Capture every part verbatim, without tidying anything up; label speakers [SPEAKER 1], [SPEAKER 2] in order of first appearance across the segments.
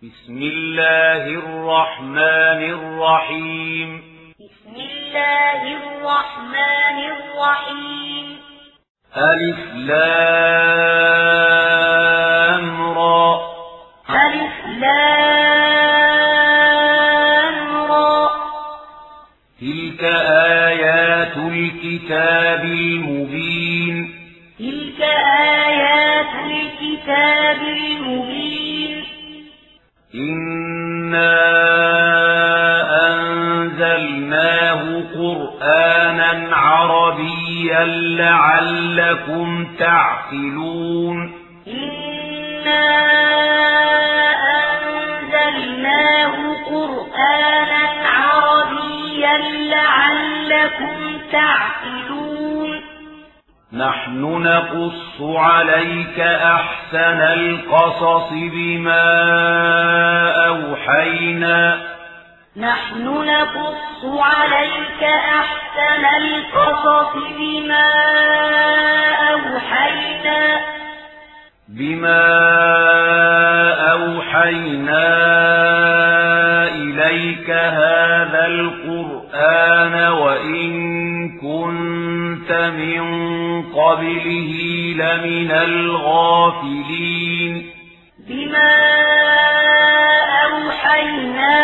[SPEAKER 1] بسم الله الرحمن الرحيم
[SPEAKER 2] بسم الله الرحمن الرحيم
[SPEAKER 1] ألف لام را
[SPEAKER 2] ألف لام را
[SPEAKER 1] تلك آيات الكتاب المبين
[SPEAKER 2] تلك آيات الكتاب المبين
[SPEAKER 1] إنا أنزلناه قرآنا عربيا لعلكم تعقلون
[SPEAKER 2] إنا أنزلناه قرآنا عربيا لعلكم تعقلون
[SPEAKER 1] نحن نقص عليك أحسن القصص بما أوحينا
[SPEAKER 2] نحن نقص عليك أحسن القصص بما أوحينا
[SPEAKER 1] بما أوحينا إليك هذا القرآن وإن كنت من قبله لمن الغافلين
[SPEAKER 2] بما أوحينا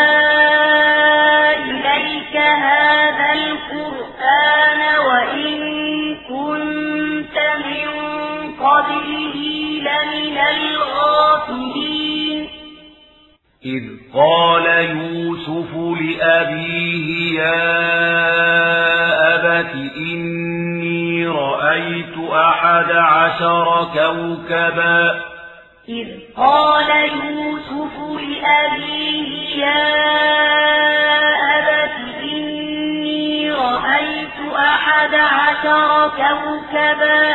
[SPEAKER 2] إليك هذا القرآن وإن كنت من قبله لمن الغافلين
[SPEAKER 1] إذ قال يوسف لأبيه يا أبت إني رأيت أحد عشر كوكبا
[SPEAKER 2] إذ قال يوسف لأبيه يا أبت إني رأيت أحد عشر كوكبا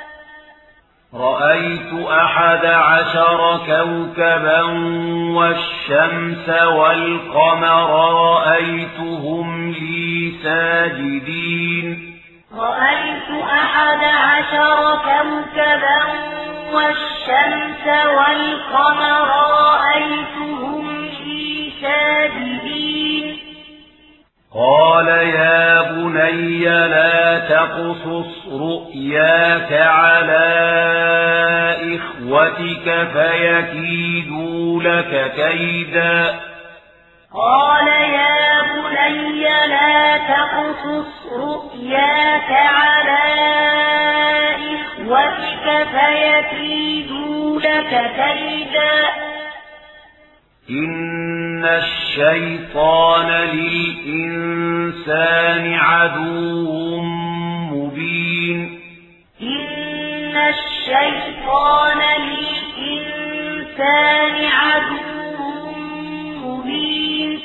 [SPEAKER 1] رأيت أحد عشر كوكبا والشمس والقمر رأيتهم لي ساجدين
[SPEAKER 2] رأيت أحد عشر كوكبا والشمس والقمر رأيتهم لي ساجدين
[SPEAKER 1] قال يا بني لا تقصص رؤياك على إخوتك فيكيدوا لك كيدا
[SPEAKER 2] قال يا بني لا تقصص رؤياك على إخوتك فيكيدوا لك كيدا
[SPEAKER 1] إن الشيطان للإنسان عدو مبين
[SPEAKER 2] إن الشيطان للإنسان عدو مبين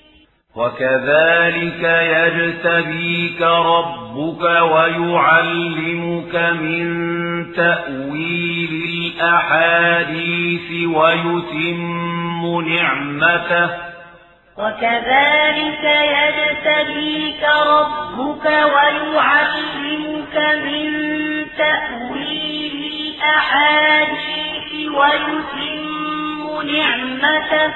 [SPEAKER 1] وكذلك يجتبيك ربك ويعلمك من تأويل الأحاديث ويتم نعمته
[SPEAKER 2] وكذلك يجتبيك ربك ويعلمك من تأويل الأحاديث ويتم نعمته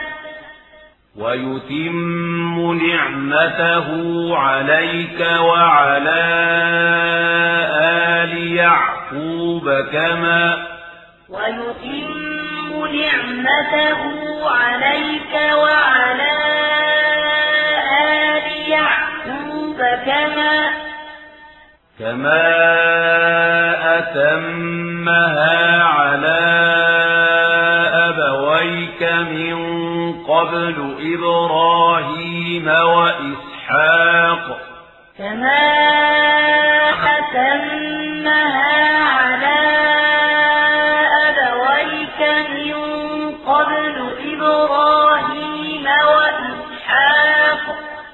[SPEAKER 1] ويتم نعمته عليك وعلى آل يعقوب كما
[SPEAKER 2] ويتم نعمته عليك وعلى آل يعقوب كما
[SPEAKER 1] كما أتمها على أبويك من قبل إبراهيم وإسحاق
[SPEAKER 2] كما أتمها على أبويك من قبل إبراهيم وإسحاق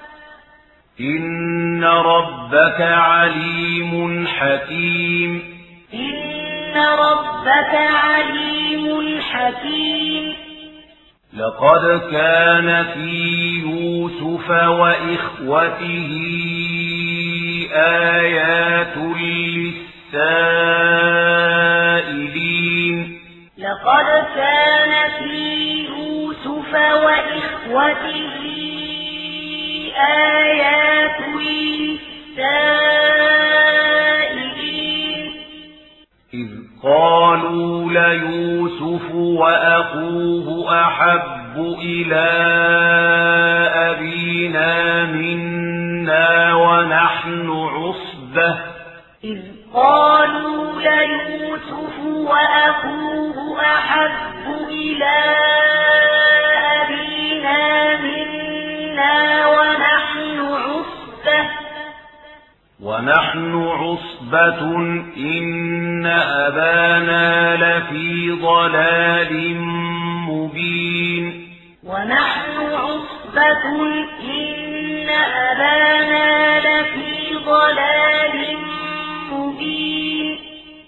[SPEAKER 1] إن ربك عليم حكيم
[SPEAKER 2] إن ربك عليم حكيم
[SPEAKER 1] لقد كان في يوسف وإخوته آيات للسائلين
[SPEAKER 2] لقد كان في يوسف يوسف وإخوته آيات للسائلين
[SPEAKER 1] إذ قالوا ليوسف وأخوه أحب إلى أبينا منا ونحن عصبة
[SPEAKER 2] إذ قالوا ليوسف وأخوه أحب إلى أبينا منا ونحن عصبة
[SPEAKER 1] ونحن عصبة إن أبانا لفي ضلال مبين
[SPEAKER 2] ونحن عصبة إن أبانا لفي ضلال مبين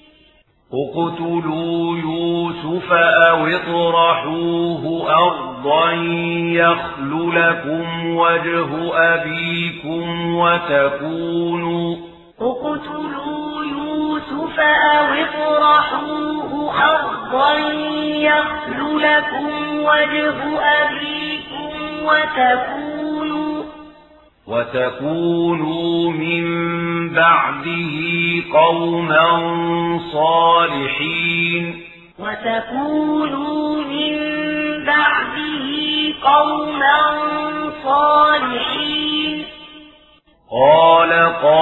[SPEAKER 1] اقتلوا يوسف أو اطرحوه أرضا يخل لكم وجه أبيكم وتكونوا
[SPEAKER 2] اقتلوا يوسف أو اطرحوه أرضا يخل لكم وجه أبيكم وتكونوا
[SPEAKER 1] وتكونوا من بعده قوما صالحين
[SPEAKER 2] وتكونوا من بعده قوما صالحين
[SPEAKER 1] قال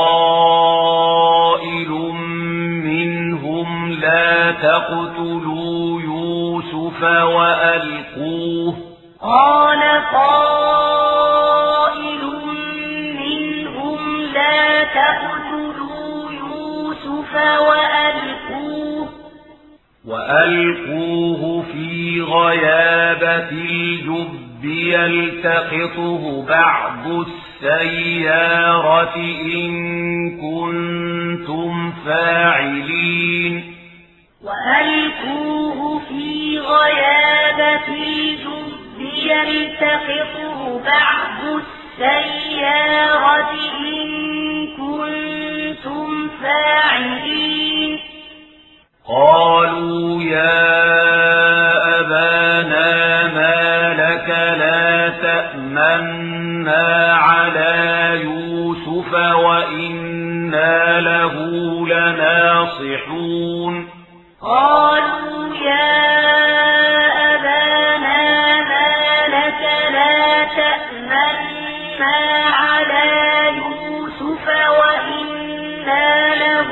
[SPEAKER 1] قائل منهم لا تقتلوا يوسف وألقوه
[SPEAKER 2] قال قائل منهم لا تقتلوا يوسف وألقوه
[SPEAKER 1] وألقوه في غيابة الجب يلتقطه بعض السيارة إن كنتم فاعلين
[SPEAKER 2] وألقوه في غيابة الجب يلتقطه بعض السيارة إن كنتم فاعلين
[SPEAKER 1] قالوا يا أبانا ما لك لا تأمنا على يوسف وإنا له لناصحون
[SPEAKER 2] قالوا يا أبانا ما لك لا تأمنا على يوسف وإنا له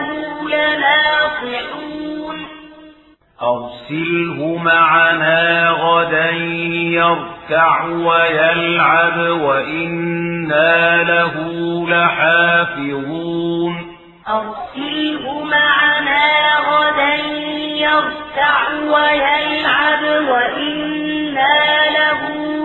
[SPEAKER 2] لناصحون
[SPEAKER 1] أرسله معنا غدا يرتع ويلعب وإنا له لحافظون
[SPEAKER 2] أرسله معنا غدا يرتع ويلعب وإنا له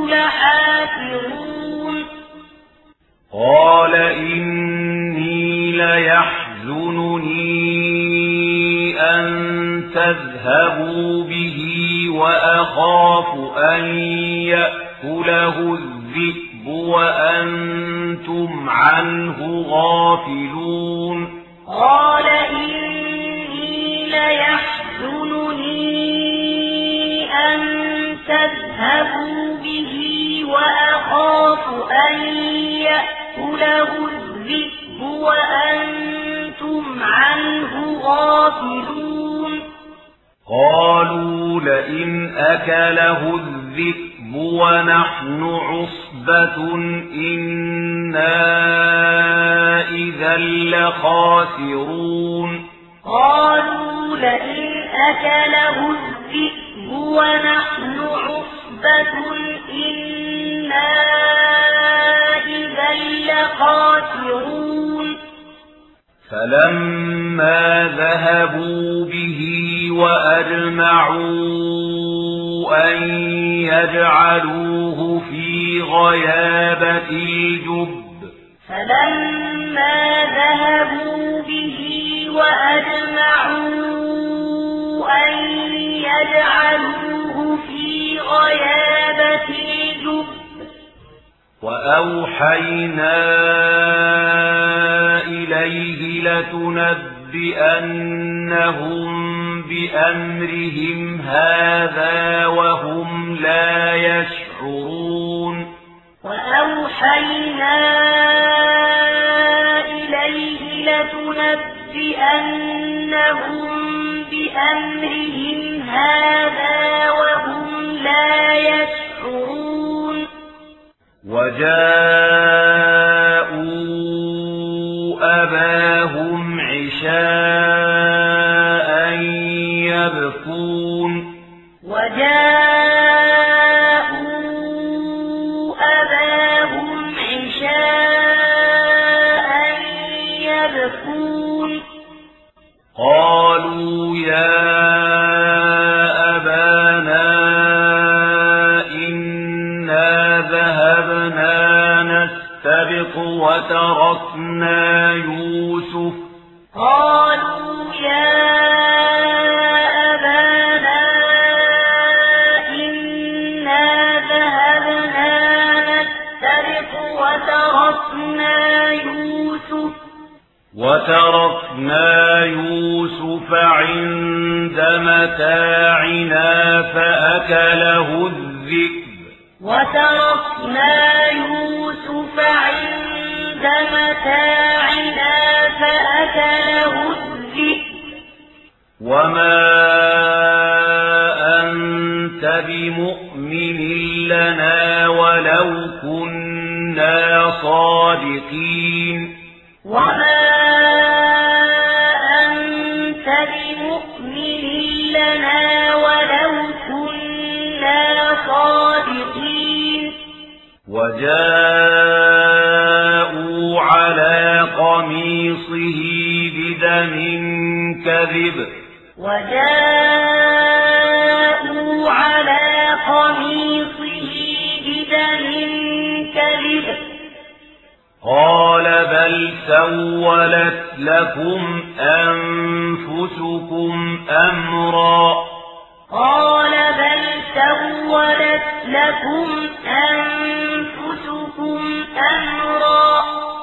[SPEAKER 2] لحافظون
[SPEAKER 1] قال إني ليحزنني أن تذهبوا به وأخاف أن يأكله الذئب وأنتم عنه غافلون
[SPEAKER 2] قال إني ليحزنني أن تذهبوا به وأخاف أن يأكله الذئب وأنتم عنه غافلون
[SPEAKER 1] قالوا لئن أكله الذئب ونحن عصبة إنا إذا لخاسرون
[SPEAKER 2] قالوا لئن أكله الذئب ونحن عصبة إنا إذا لخاسرون
[SPEAKER 1] فلما ذهبوا به وأجمعوا أن يجعلوه في غيابة الجب
[SPEAKER 2] فلما ذهبوا به وأجمعوا أن يجعلوه في غيابة الجب
[SPEAKER 1] وأوحينا إليه لتنبئنهم بأمرهم هذا وهم لا يشعرون يشعرون
[SPEAKER 2] وأوحينا إليه لتنبئنهم بأمرهم هذا وهم لا يشعرون
[SPEAKER 1] وجاءوا أباهم عشاء يبكون
[SPEAKER 2] وجاءوا أباهم عشاء يبكون
[SPEAKER 1] قالوا يا أبانا إنا ذهبنا نستبق وتركنا يوسف
[SPEAKER 2] قالوا يا أبانا إنا ذهبنا نستبق وتركنا يوسف
[SPEAKER 1] وتركنا يوسف عند متاعنا فأكله الذئب
[SPEAKER 2] وتركنا يوسف عند متاعنا فأكله الذئب
[SPEAKER 1] وما أنت بمؤمن لنا ولو كنا صادقين
[SPEAKER 2] وما أنت بمؤمن لنا ولو كنا صادقين
[SPEAKER 1] وجاءوا على قميصه بدم كذب
[SPEAKER 2] وجاءوا على قميصه بدم كذب
[SPEAKER 1] قال بل سولت لكم أنفسكم أمرا
[SPEAKER 2] قال بل سولت لكم أنفسكم أمرا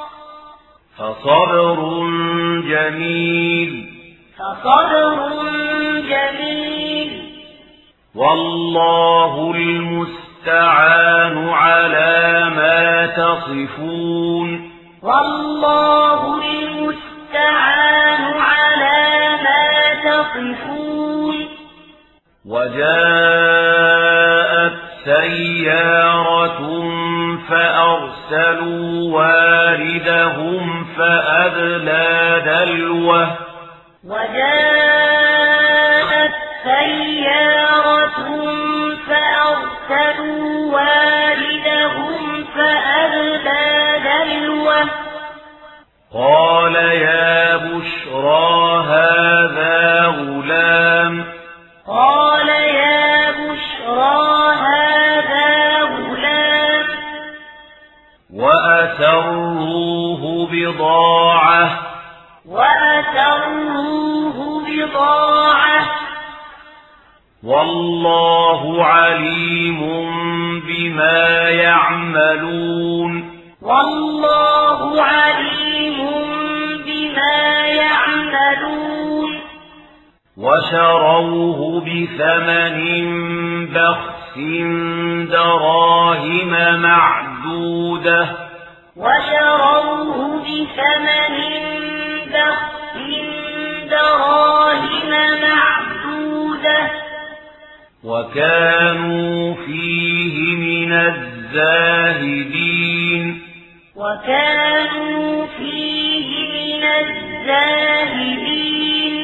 [SPEAKER 1] فصبر جميل
[SPEAKER 2] فصبر جميل
[SPEAKER 1] والله المستعان على ما تصفون
[SPEAKER 2] والله المستعان على ما تصفون
[SPEAKER 1] وجاءت سيارة فأرسلوا واردهم فأدلى دلوه
[SPEAKER 2] وجاءت سيارة فأرسلوا واردهم فأدلى دلوه
[SPEAKER 1] قال يا بشرى هذا غلام
[SPEAKER 2] قال يا بشرى هذا غلام
[SPEAKER 1] وأسروه بضاعة
[SPEAKER 2] وأسروه بضاعة
[SPEAKER 1] والله عليم بما يعملون
[SPEAKER 2] والله عليم بما يعملون
[SPEAKER 1] وشروه بثمن بخس دراهم معدودة
[SPEAKER 2] وشروه بثمن بخس دراهم معدودة
[SPEAKER 1] وكانوا فيه من الزاهدين
[SPEAKER 2] وكانوا فيه من الزاهدين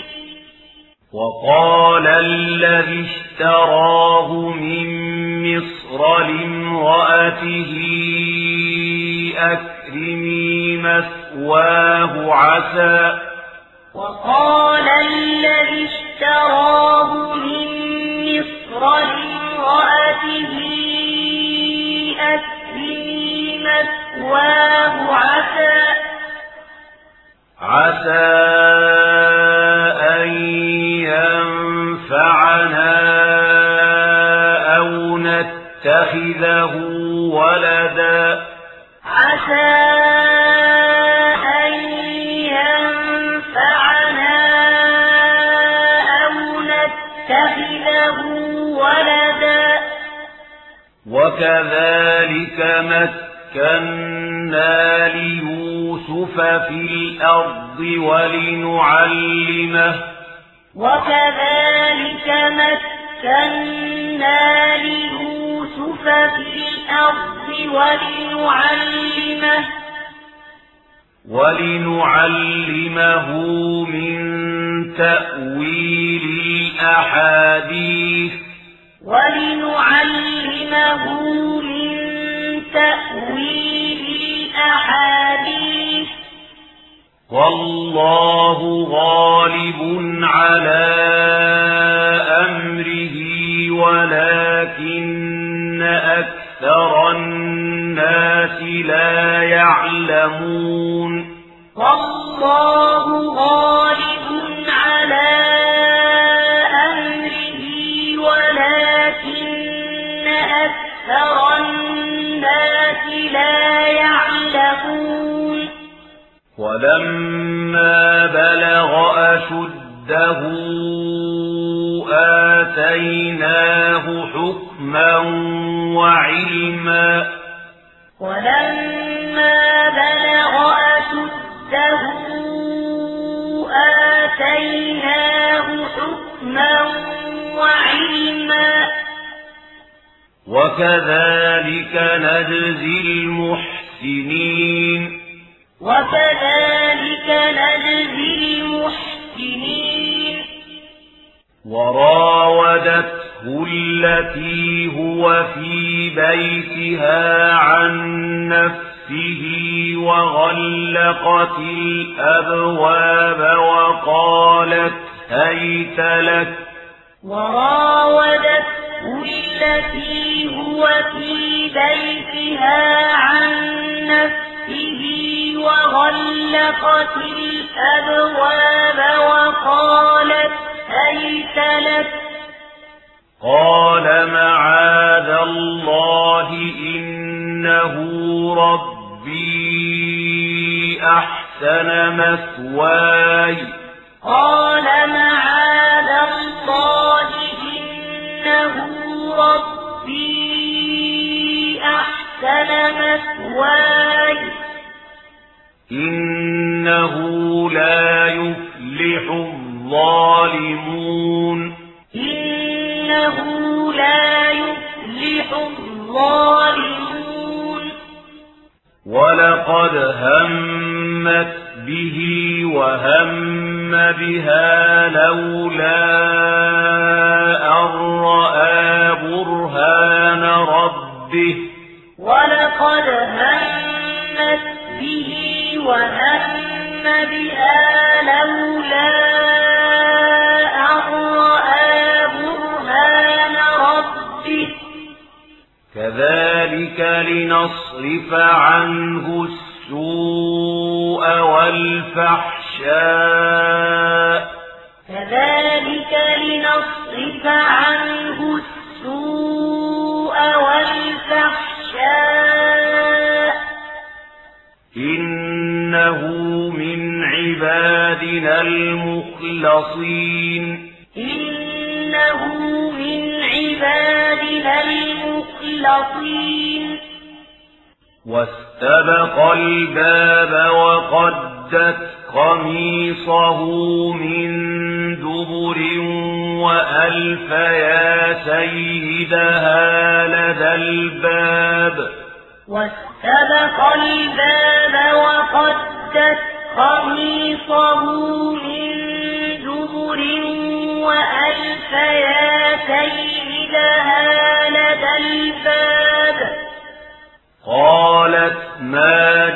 [SPEAKER 1] وقال الذي اشتراه من مصر لامرأته أكرمي مثواه عسى
[SPEAKER 2] وقال الذي اشتراه من مصر لامرأته أكرمي مثواه عسى
[SPEAKER 1] عسى أن ينفعنا أو نتخذه ولدا
[SPEAKER 2] عسى أن ينفعنا أو نتخذه ولدا
[SPEAKER 1] وكذلك مكنا ليوسف في الأرض ولنعلمه
[SPEAKER 2] وكذلك مكنا ليوسف في الأرض ولنعلمه
[SPEAKER 1] ولنعلمه من تأويل الأحاديث
[SPEAKER 2] ولنعلمه من تأويل الأحاديث
[SPEAKER 1] والله غالب على أمره ولكن أكثر الناس لا يعلمون
[SPEAKER 2] والله غالب على أمره ولكن أكثر الناس لا يعلمون
[SPEAKER 1] ولما بلغ أشده آتيناه حكما وعلما
[SPEAKER 2] ولما بلغ أشده آتيناه حكما وعلما
[SPEAKER 1] وكذلك نجزي المحسنين
[SPEAKER 2] وكذلك نجزي المحسنين
[SPEAKER 1] وراودته التي هو في بيتها عن نفسه وغلقت الأبواب وقالت هيت لك
[SPEAKER 2] وراودته التي هو في بيتها عن نفسه وغلقت الأبواب وقالت هيت لك
[SPEAKER 1] قال معاذ الله إنه ربي أحسن مثواي
[SPEAKER 2] قال معاذ الله إنه ربي أحسن مثواي
[SPEAKER 1] إنه لا يفلح الظالمون
[SPEAKER 2] إنه لا يفلح الظالمون
[SPEAKER 1] ولقد همت به وهم بها لولا أن رأى برهان ربه
[SPEAKER 2] ولقد همت به وهم بها لولا أن رأى برهان ربه
[SPEAKER 1] كذلك لنصرف عنه السوء والفحشاء
[SPEAKER 2] كذلك لنصرف عنه السوء والفحشاء
[SPEAKER 1] إنه من عبادنا المخلصين
[SPEAKER 2] إنه من عبادنا المخلصين
[SPEAKER 1] واستبق الباب وقدت قميصه من دبر وألف يا سيدها لدى الباب
[SPEAKER 2] واستبق الباب وقدت قميصه من دبر وألف يا سيدها لدى الباب
[SPEAKER 1] قالت ما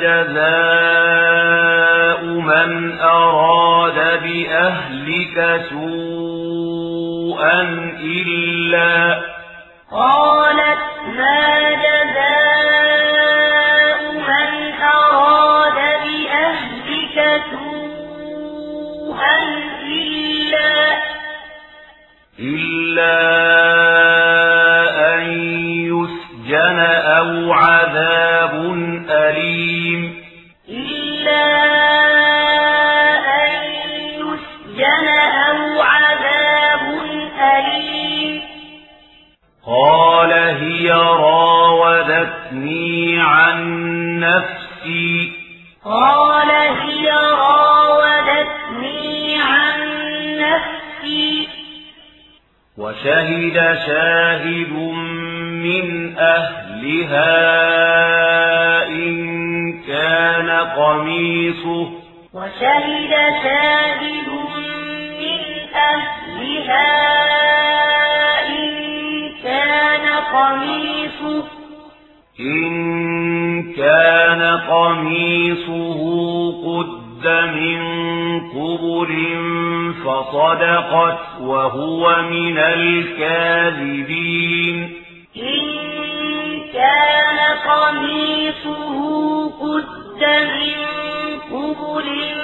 [SPEAKER 1] جزاء من أراد بأهلك سوءا إلا
[SPEAKER 2] قالت ما جزاء من أراد بأهلك سوءا إلا
[SPEAKER 1] إلا أن يسجن أو عذاب أليم
[SPEAKER 2] إلا أن يسجن أو عذاب أليم
[SPEAKER 1] قال هي راودتني راودتني عن نفسي
[SPEAKER 2] قال هي راودتني عن نفسي
[SPEAKER 1] وشهد شاهد من أهلها إن كان قميصه
[SPEAKER 2] وشهد شاهد من أهلها إن كان قميصه
[SPEAKER 1] إن كان قميصه قد من قبل فصدقت وهو من الكاذبين
[SPEAKER 2] إن كان قميصه قد من قبل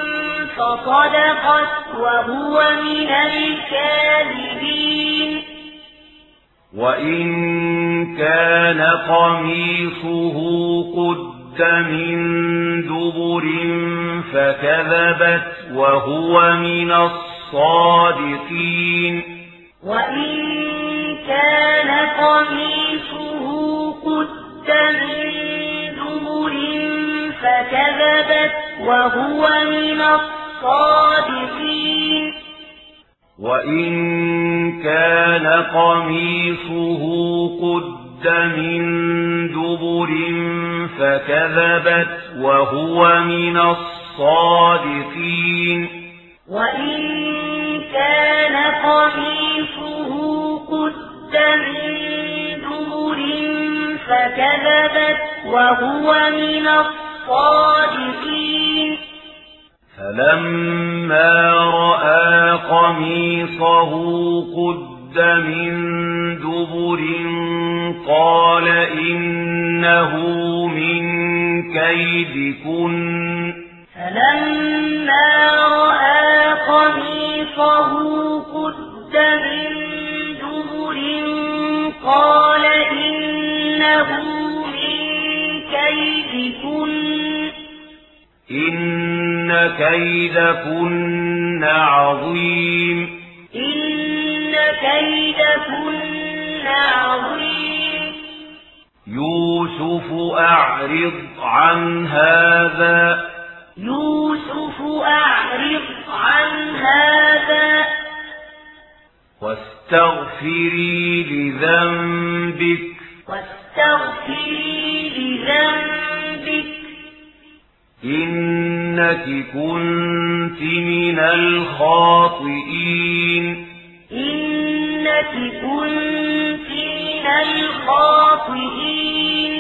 [SPEAKER 2] فصدقت وهو من الكاذبين
[SPEAKER 1] وإن كان قميصه قد من دبر فكذبت وهو من الصادقين
[SPEAKER 2] وإن كان قميصه قد من دبر فكذبت وهو من الصادقين
[SPEAKER 1] وإن كان قميصه قد من دبر فكذبت وهو من الصادقين
[SPEAKER 2] وإن كان قميصه قد من دبر فكذبت وهو من الصادقين
[SPEAKER 1] فلما رأى قميصه قد من دبر قال إنه من كيدكن
[SPEAKER 2] فلما رأى قميصه قد من دبر قال إنه من كيدكن
[SPEAKER 1] إن كيدكن عظيم
[SPEAKER 2] إن كيدكن عظيم
[SPEAKER 1] يوسف أعرض عن هذا
[SPEAKER 2] يوسف أعرض عن هذا
[SPEAKER 1] واستغفري لذنبك
[SPEAKER 2] واستغفري لذنبك
[SPEAKER 1] إنك كنت من الخاطئين
[SPEAKER 2] إنك كنت من الخاطئين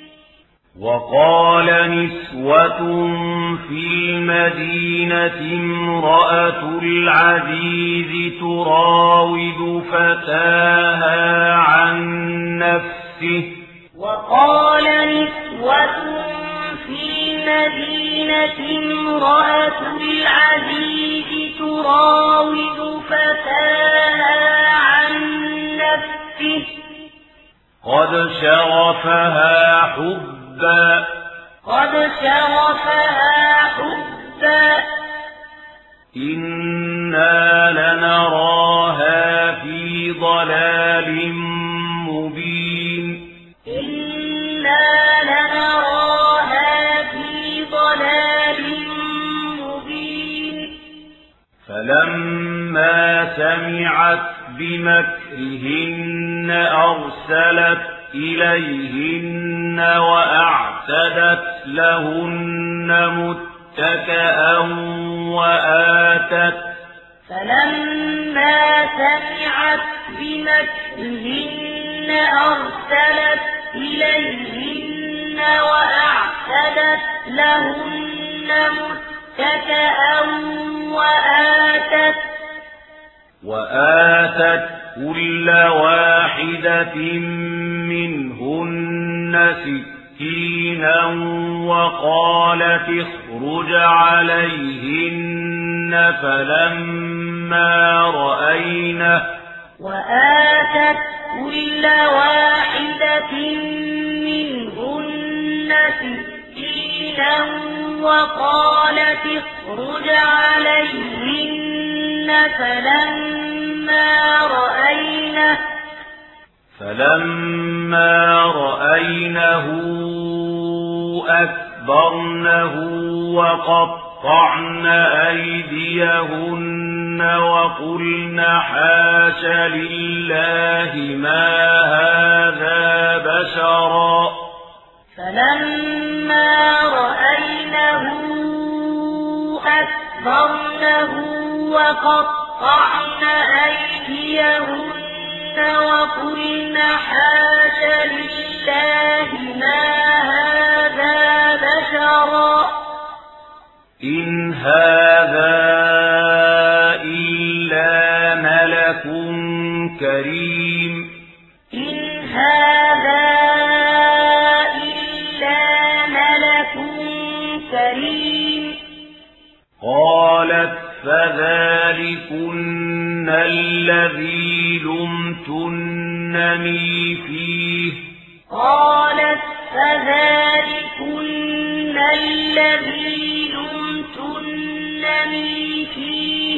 [SPEAKER 1] وقال نسوة في المدينة امرأة العزيز تراود فتاها عن نفسه
[SPEAKER 2] وقال نسوة في المدينة امرأة العزيز تراود فتاها عن نفسه
[SPEAKER 1] قد شغفها حبا
[SPEAKER 2] قد شغفها حبا
[SPEAKER 1] إنا لنراها في ضلال مبين
[SPEAKER 2] إنا لنراها في ضلال مبين
[SPEAKER 1] فلما سمعت بمكرهن أرسلت إليهن وأعتدت لهن متكئا وآتت
[SPEAKER 2] فلما سمعت بمكرهن أرسلت إليهن وأعتدت لهن متكئا وآتت
[SPEAKER 1] وآتت كل واحدة منهن سكينا وقالت اخرج عليهن فلما رأينه
[SPEAKER 2] وآتت كل واحدة منهن سكينا وقالت اخرج عليهن فلما رأينه
[SPEAKER 1] فلما رأينه أكبرنه وقطعن أيديهن وقلن حاش لله ما هذا بشرا
[SPEAKER 2] فلما رأينه أكبرنه وقطعن أيديهن وقلن حاش لله ما هذا بشرا
[SPEAKER 1] إن هذا إلا ملك كريم
[SPEAKER 2] إن هذا إلا ملك كريم
[SPEAKER 1] قالت فذلكن الذي لمتنني فيه
[SPEAKER 2] قالت فذلكن الذي لمتنني فيه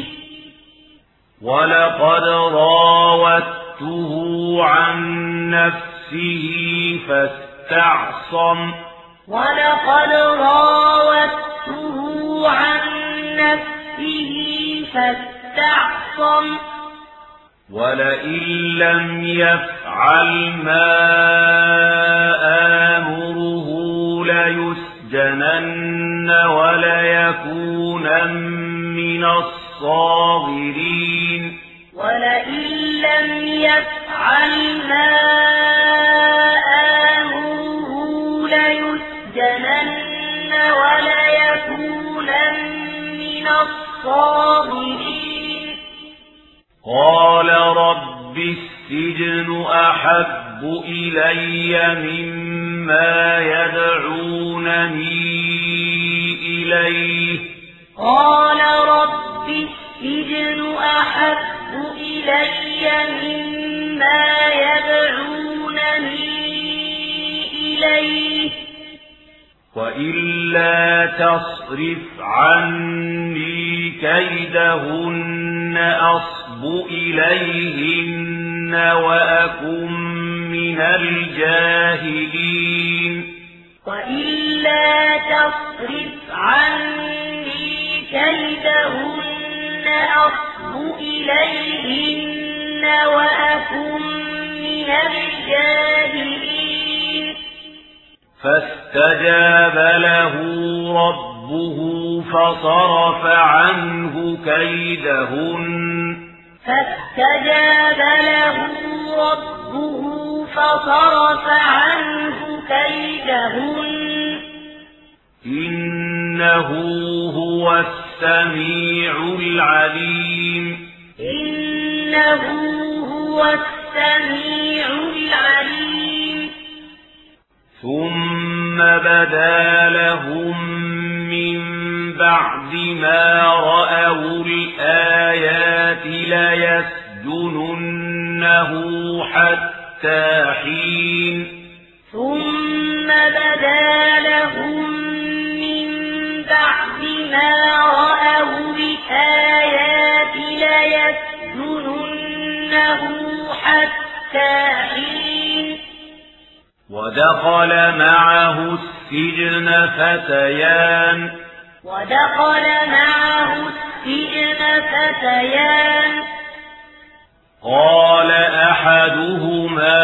[SPEAKER 1] ولقد راودته عن نفسه فاستعصم
[SPEAKER 2] ولقد راودته عن نفسه فاستعصم
[SPEAKER 1] ولئن لم يفعل ما آمره ليسجنن وليكونن من الصاغرين
[SPEAKER 2] ولئن لم يفعل ما آمره ليسجنن وليكونن من الصاغرين
[SPEAKER 1] قال رب السجن أحب إلي مما يدعونني إليه
[SPEAKER 2] قال رب السجن أحب إلي مما يدعونني إليه
[SPEAKER 1] وإلا تصرف عني كيدهن أصب إليهن وأكن من الجاهلين
[SPEAKER 2] وإلا تصرف عني كيدهن أصب إليهن وأكن من الجاهلين
[SPEAKER 1] فاستجاب له ربه فصرف عنه كيدهن
[SPEAKER 2] فاستجاب له ربه فصرف عنه كيدهن
[SPEAKER 1] إنه هو السميع العليم
[SPEAKER 2] إنه هو السميع العليم
[SPEAKER 1] ثم بدا لهم من بعد ما رأوا الآيات ليسجننه حتى حين
[SPEAKER 2] ثم بدا لهم من بعد ما رأوا الآيات ليسجننه حتى حين
[SPEAKER 1] ودخل معه السجن فتيان
[SPEAKER 2] ودخل معه السجن فتيان
[SPEAKER 1] قال أحدهما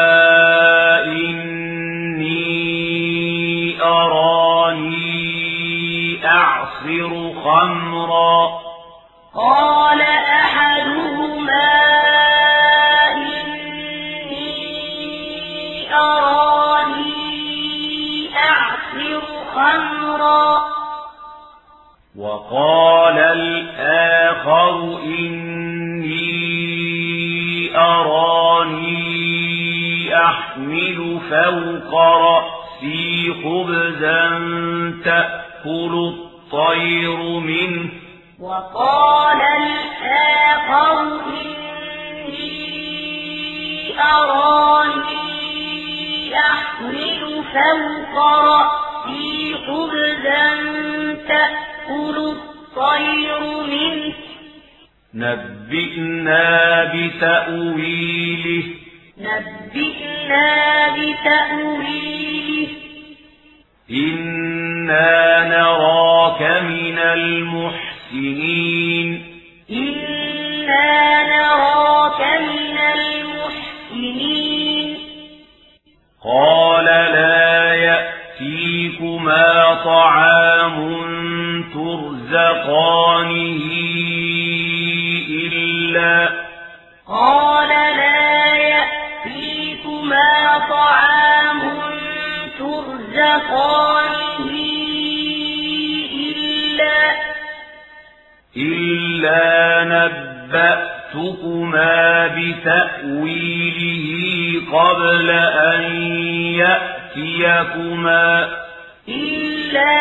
[SPEAKER 1] إني أراني أعصر خمرا
[SPEAKER 2] قال أحدهما إني أراني أعصر خمرا
[SPEAKER 1] وقال الآخر إني أراني أحمل فوق رأسي خبزا تأكل الطير منه
[SPEAKER 2] وقال الآخر إني أراني أحمل فوق رأسي خبزا تأكل الطير منه
[SPEAKER 1] نبئنا بتأويله
[SPEAKER 2] نبئنا بتأويله
[SPEAKER 1] إنا نراك من المحسنين
[SPEAKER 2] إنا نراك من المحسنين
[SPEAKER 1] قال لا يأتيكما طعام ترزقانه إلا
[SPEAKER 2] قال لا يأتيكما طعام ترزقانه إلا
[SPEAKER 1] إلا نبأتكما بتأويله قبل أن يأتيكما
[SPEAKER 2] إلا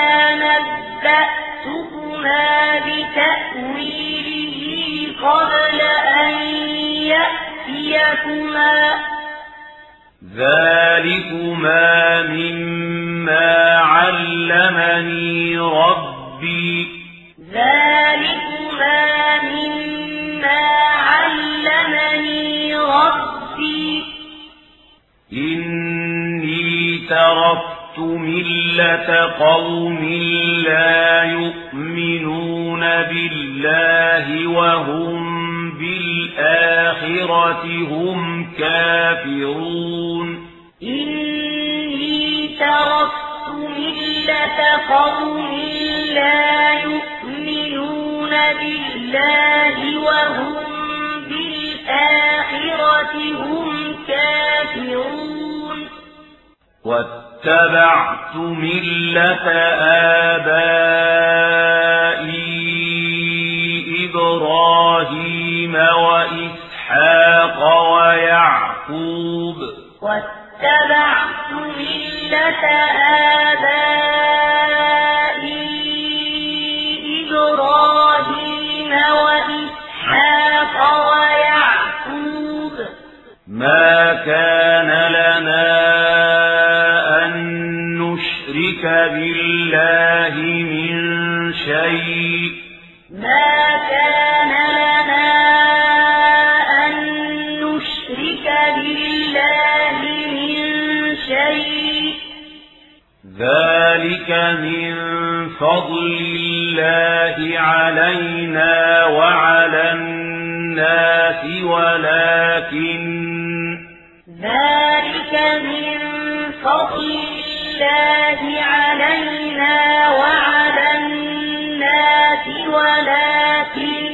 [SPEAKER 2] نبأتكما بتأويله قبل أن يأتيكما
[SPEAKER 1] ذلكما مما علمني ربي
[SPEAKER 2] ذلكما مما علمني ربي
[SPEAKER 1] إني تركت ملة قوم لا يؤمنون بالله وهم بالآخرة هم كافرون
[SPEAKER 2] إني تركت ملة قوم لا يؤمنون بالله وهم بالآخرة هم كافرون
[SPEAKER 1] واتبعت ملة آبائي إبراهيم وإسحاق ويعقوب
[SPEAKER 2] واتبعت ملة آبائي إبراهيم وإسحاق ويعقوب
[SPEAKER 1] ما كان لنا أن نشرك بالله من شيء
[SPEAKER 2] ما كان لنا أن نشرك بالله من شيء
[SPEAKER 1] ذلك من فضل الله علينا وعلى الناس ولكن
[SPEAKER 2] ذلك من فضل الله علينا وعلى الناس ولكن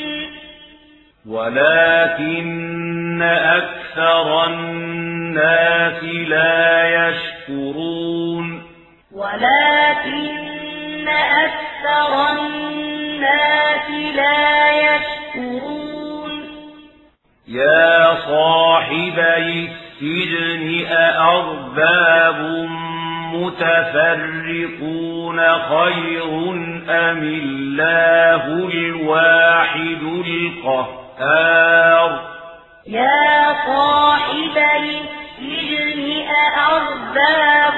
[SPEAKER 1] ولكن أكثر الناس لا يشكرون
[SPEAKER 2] ولكن أكثر الناس لا يشكرون
[SPEAKER 1] يا صاحبي السجن أأرباب متفرقون خير أم الله الواحد القهار
[SPEAKER 2] يا صاحبي السجن أأرباب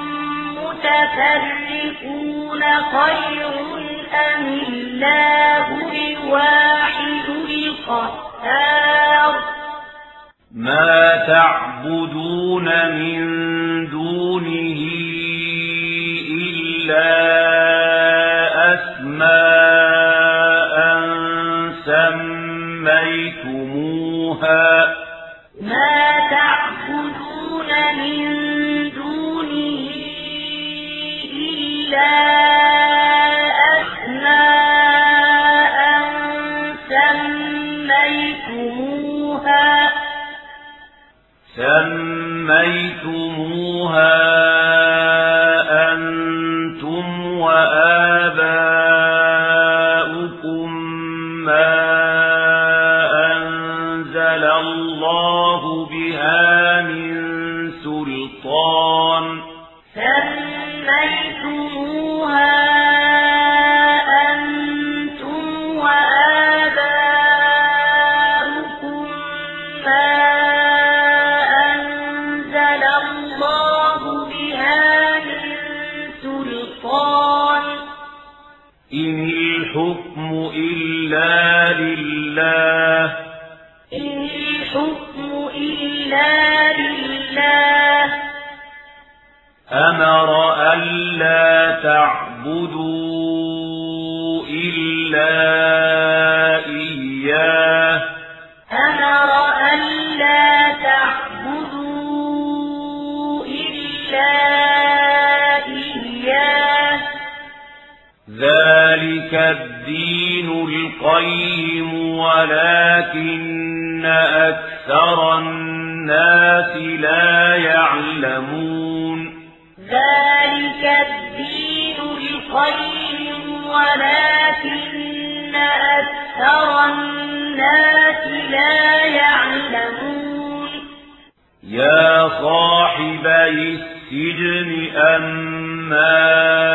[SPEAKER 2] متفرقون خير أم الله الواحد القهار
[SPEAKER 1] ما تعبدون من دونه إلا أسماء سميتموها
[SPEAKER 2] ما تعبدون من دونه إلا أسماء سميتموها
[SPEAKER 1] سميتموها أنتم وآباؤكم ما أنزل الله بها من سلطان
[SPEAKER 2] سميتموها أنتم وآباؤكم ما أنزل الله بها من سلطان
[SPEAKER 1] إن الحكم إلا لله
[SPEAKER 2] إن الحكم إلا
[SPEAKER 1] أمر ألا تعبدوا إلا إياه
[SPEAKER 2] أمر ألا تعبدوا إلا إياه
[SPEAKER 1] ذلك الدين القيم ولكن أكثر الناس لا يعلمون
[SPEAKER 2] ذلك الدين القيم ولكن أكثر الناس لا يعلمون
[SPEAKER 1] يا صاحبي السجن أما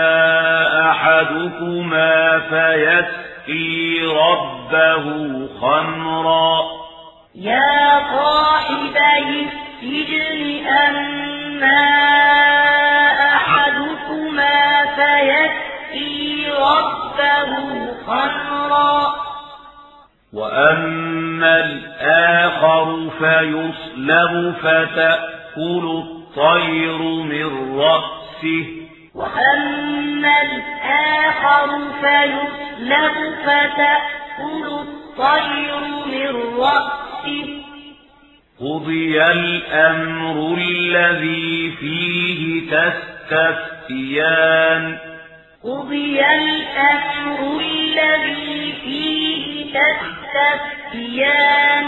[SPEAKER 1] أحدكما فيسقي ربه خمرا
[SPEAKER 2] يا صاحبي السجن أما أحدكما فيسقي ربه خمرا
[SPEAKER 1] وأما الآخر فيصلب فتأكل الطير من رأسه
[SPEAKER 2] وأما الآخر فيسلب فتأكل الطير من رأسه
[SPEAKER 1] قضي الأمر الذي فيه تستفتيان
[SPEAKER 2] قضي الأمر الذي فيه تستفتيان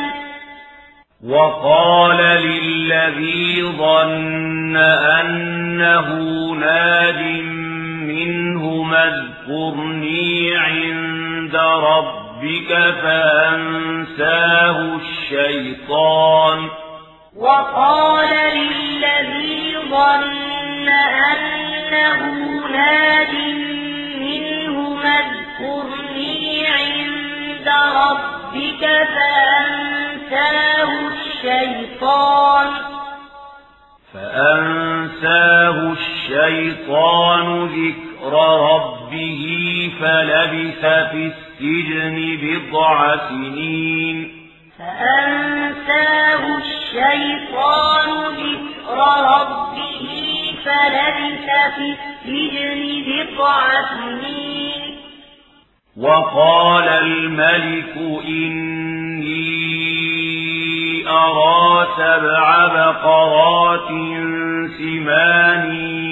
[SPEAKER 1] وقال للذي ظن أنه ناج منهما اذكرني عند ربك فأنساه الشيطان
[SPEAKER 2] وقال للذي ظن أنه ناج منهما اذكرني عند ربك فأنساه الشيطان
[SPEAKER 1] فأنساه الشيطان ذكر ربه فلبث في السجن بضع سنين
[SPEAKER 2] فأنساه الشيطان ذكر ربه فلبث في السجن بضع سنين
[SPEAKER 1] وقال الملك إني أرى سبع بقرات سمان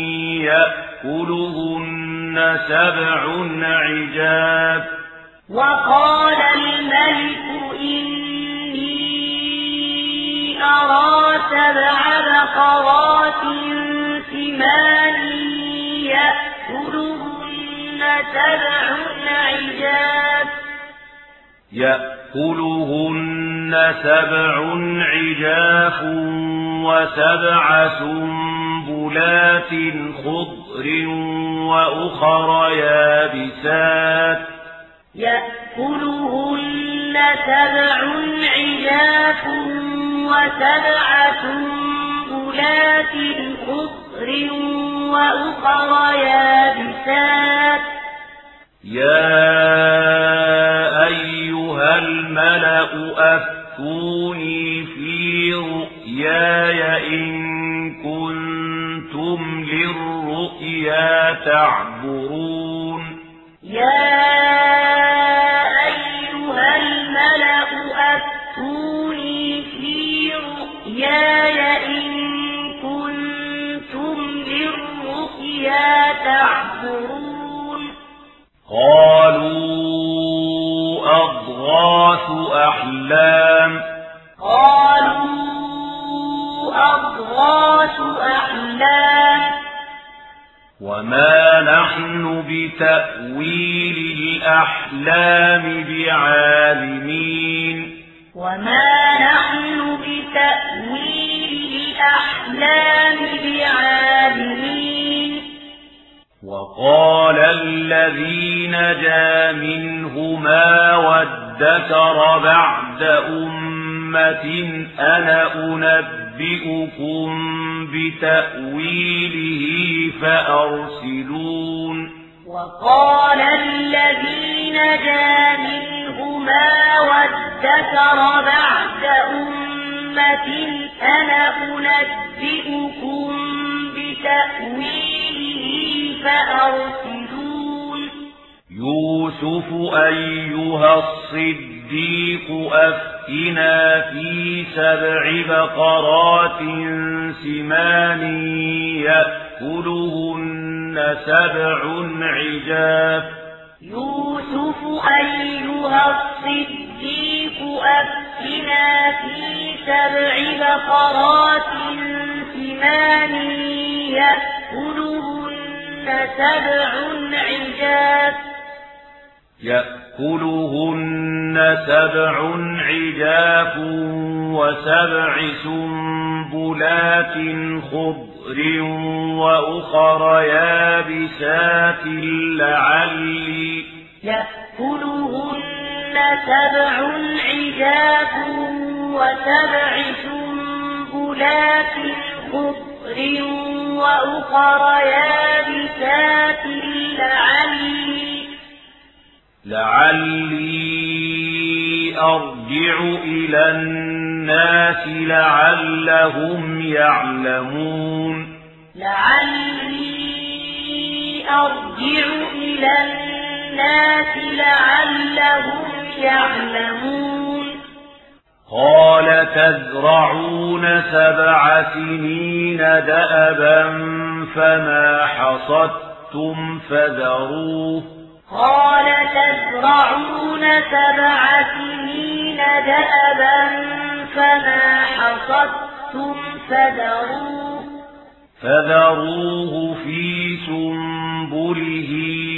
[SPEAKER 1] يأكلهن سبع عجاف
[SPEAKER 2] وقال الملك إني أرى سبع بقرات سمان يأكلهن سبع عجاف
[SPEAKER 1] يأكلهن سبع عجاف وسبع سنبلات خضر وأخر يابسات
[SPEAKER 2] يأكلهن سبع عجاف وسبع سنبلات خضر وأخر يابسات
[SPEAKER 1] يا أيها الملأ أفتوني في رؤياي إن كنتم للرؤيا تعبرون
[SPEAKER 2] يا أيها الملأ أفتوني في رؤياي إن كنتم للرؤيا تعبرون
[SPEAKER 1] قالوا أضغاث أحلام
[SPEAKER 2] قالوا أضغاث أحلام
[SPEAKER 1] وما نحن بتأويل الأحلام بعالمين
[SPEAKER 2] وما نحن بتأويل الأحلام بعالمين
[SPEAKER 1] وقال الذي نجا منهما وادكر بعد أمة أنا أنبئكم بتأويله فأرسلون
[SPEAKER 2] وقال الذي نجا منهما وادكر بعد أمة أنا أنبئكم بتأويله فأرسلون
[SPEAKER 1] يوسف أيها الصديق أفتنا في سبع بقرات سمان يأكلهن سبع عجاف
[SPEAKER 2] يوسف أيها الصديق أفتنا في سبع بقرات سمان يأكلهن سبع عجاف
[SPEAKER 1] يأكلهن سبع عجاف وسبع سنبلات خضر وأخر يابسات لعلي
[SPEAKER 2] يأكلهن سبع عجاف وسبع سنبلات خضر وأخر يابسات لعلي
[SPEAKER 1] لعلي أرجع إلى الناس لعلهم يعلمون
[SPEAKER 2] لعلي أرجع إلى الناس لعلهم يعلمون
[SPEAKER 1] قال تزرعون سبع سنين دأبا فما حصدتم فذروه
[SPEAKER 2] قال تزرعون سبع سنين دأبا فما حصدتم فذروه
[SPEAKER 1] فذروه في سنبله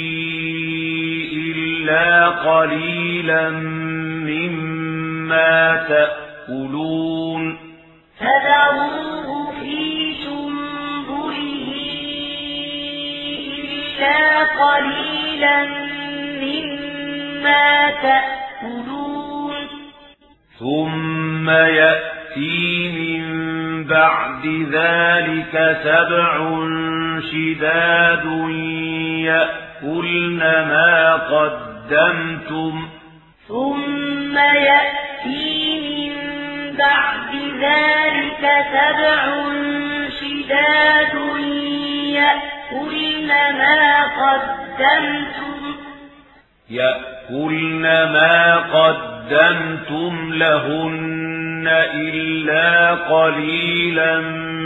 [SPEAKER 1] إلا قليلا مما تأكلون
[SPEAKER 2] فذروه في سنبله إلا قليلا مما تأكلون
[SPEAKER 1] ثم يأتي من بعد ذلك سبع شداد يأكلن ما قدمتم
[SPEAKER 2] ثم يأتي من بعد ذلك سبع شداد يأكلن ما قدمتم
[SPEAKER 1] يأكلن ما قدمتم لهن إلا قليلا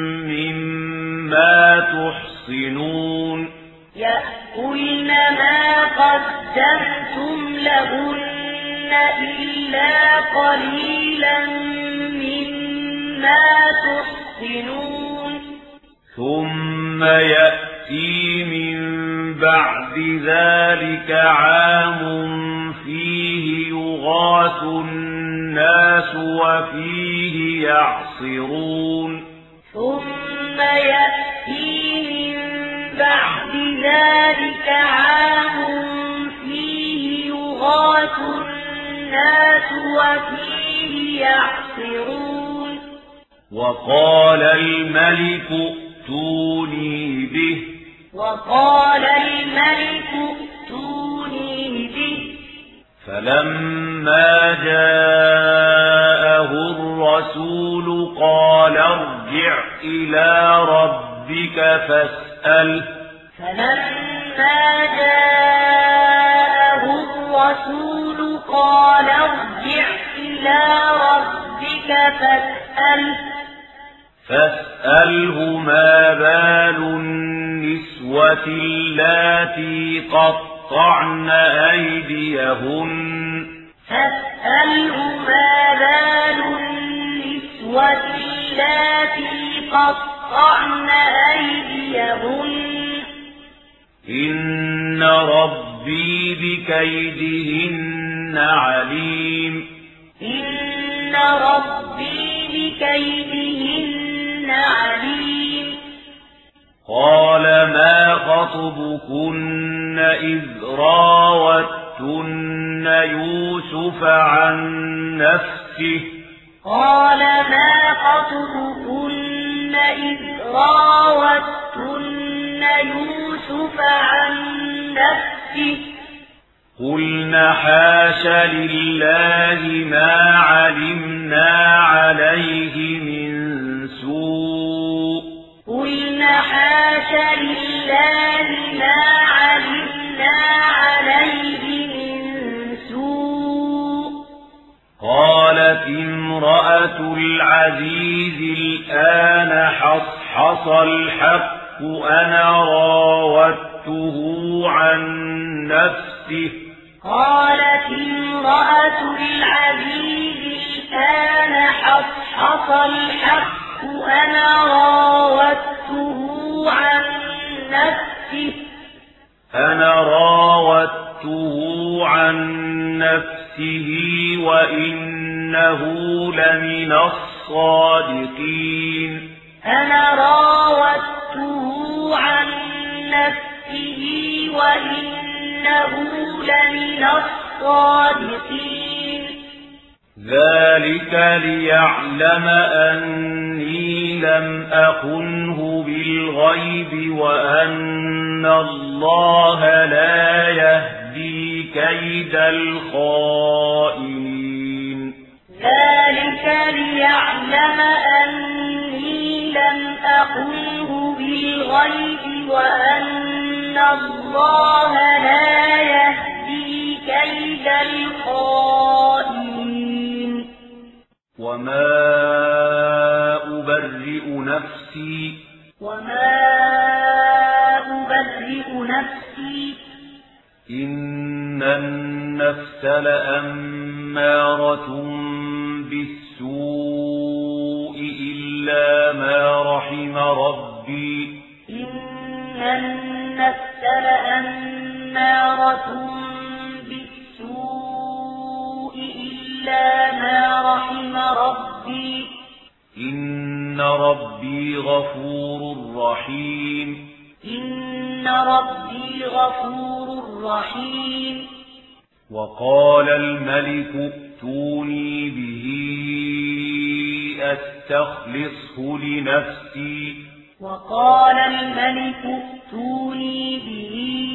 [SPEAKER 1] مما تحصنون
[SPEAKER 2] يأكلن ما قدمتم لهن إلا قليلا مما تحصنون
[SPEAKER 1] ثم يأتي من بعد ذلك عام فيه يغاث الناس وفيه يعصرون
[SPEAKER 2] ثم يأتي من بعد ذلك عام فيه يغاث الناس وفيه يعصرون
[SPEAKER 1] وقال الملك ائتوني به
[SPEAKER 2] وقال الملك ائتوني به
[SPEAKER 1] فلما جاءه الرسول قال ارجع إلى ربك فاسأله
[SPEAKER 2] فلما جاءه الرسول قال ارجع إلى ربك فاسأله
[SPEAKER 1] فاسأله ما بال النسوة اللاتي قطعن أيديهن
[SPEAKER 2] فاسأله ما بال النسوة اللاتي قطعن أيديهن
[SPEAKER 1] إن ربي بكيدهن عليم
[SPEAKER 2] إن ربي بكيدهن عليم
[SPEAKER 1] قال ما خطبكن إذ راوتن يوسف عن نفسه
[SPEAKER 2] قال ما خطبكن إذ راوتن يوسف عن نفسه
[SPEAKER 1] قلنا حاش لله ما علمنا عليه من سوء
[SPEAKER 2] قلنا حاش لله ما
[SPEAKER 1] الحق أنا راودته عن نفسه
[SPEAKER 2] قالت امرأة العزيز الآن حصحص الحق أنا راودته عن نفسه
[SPEAKER 1] أنا راودته عن نفسه وإنه لمن الصادقين
[SPEAKER 2] أنا راودته عن نفسه وإنه لمن الصادقين
[SPEAKER 1] ذلك ليعلم أني لم أخنه بالغيب وأن الله لا يهدي كيد الخائنين
[SPEAKER 2] ذلك ليعلم أني لم أخنه بالغيب وأن الله لا يهدي كيد الخائنين
[SPEAKER 1] وما أبرئ نفسي
[SPEAKER 2] وما أبرئ نفسي
[SPEAKER 1] إن النفس لأمارة بالسوء إلا ما رحم ربي
[SPEAKER 2] إن النفس لأمارة بالسوء إلا ما رحم ربي
[SPEAKER 1] إن ربي غفور رحيم
[SPEAKER 2] إن ربي غفور رحيم
[SPEAKER 1] وقال الملك ائتوني به أستخلصه لنفسي
[SPEAKER 2] وقال الملك ائتوني به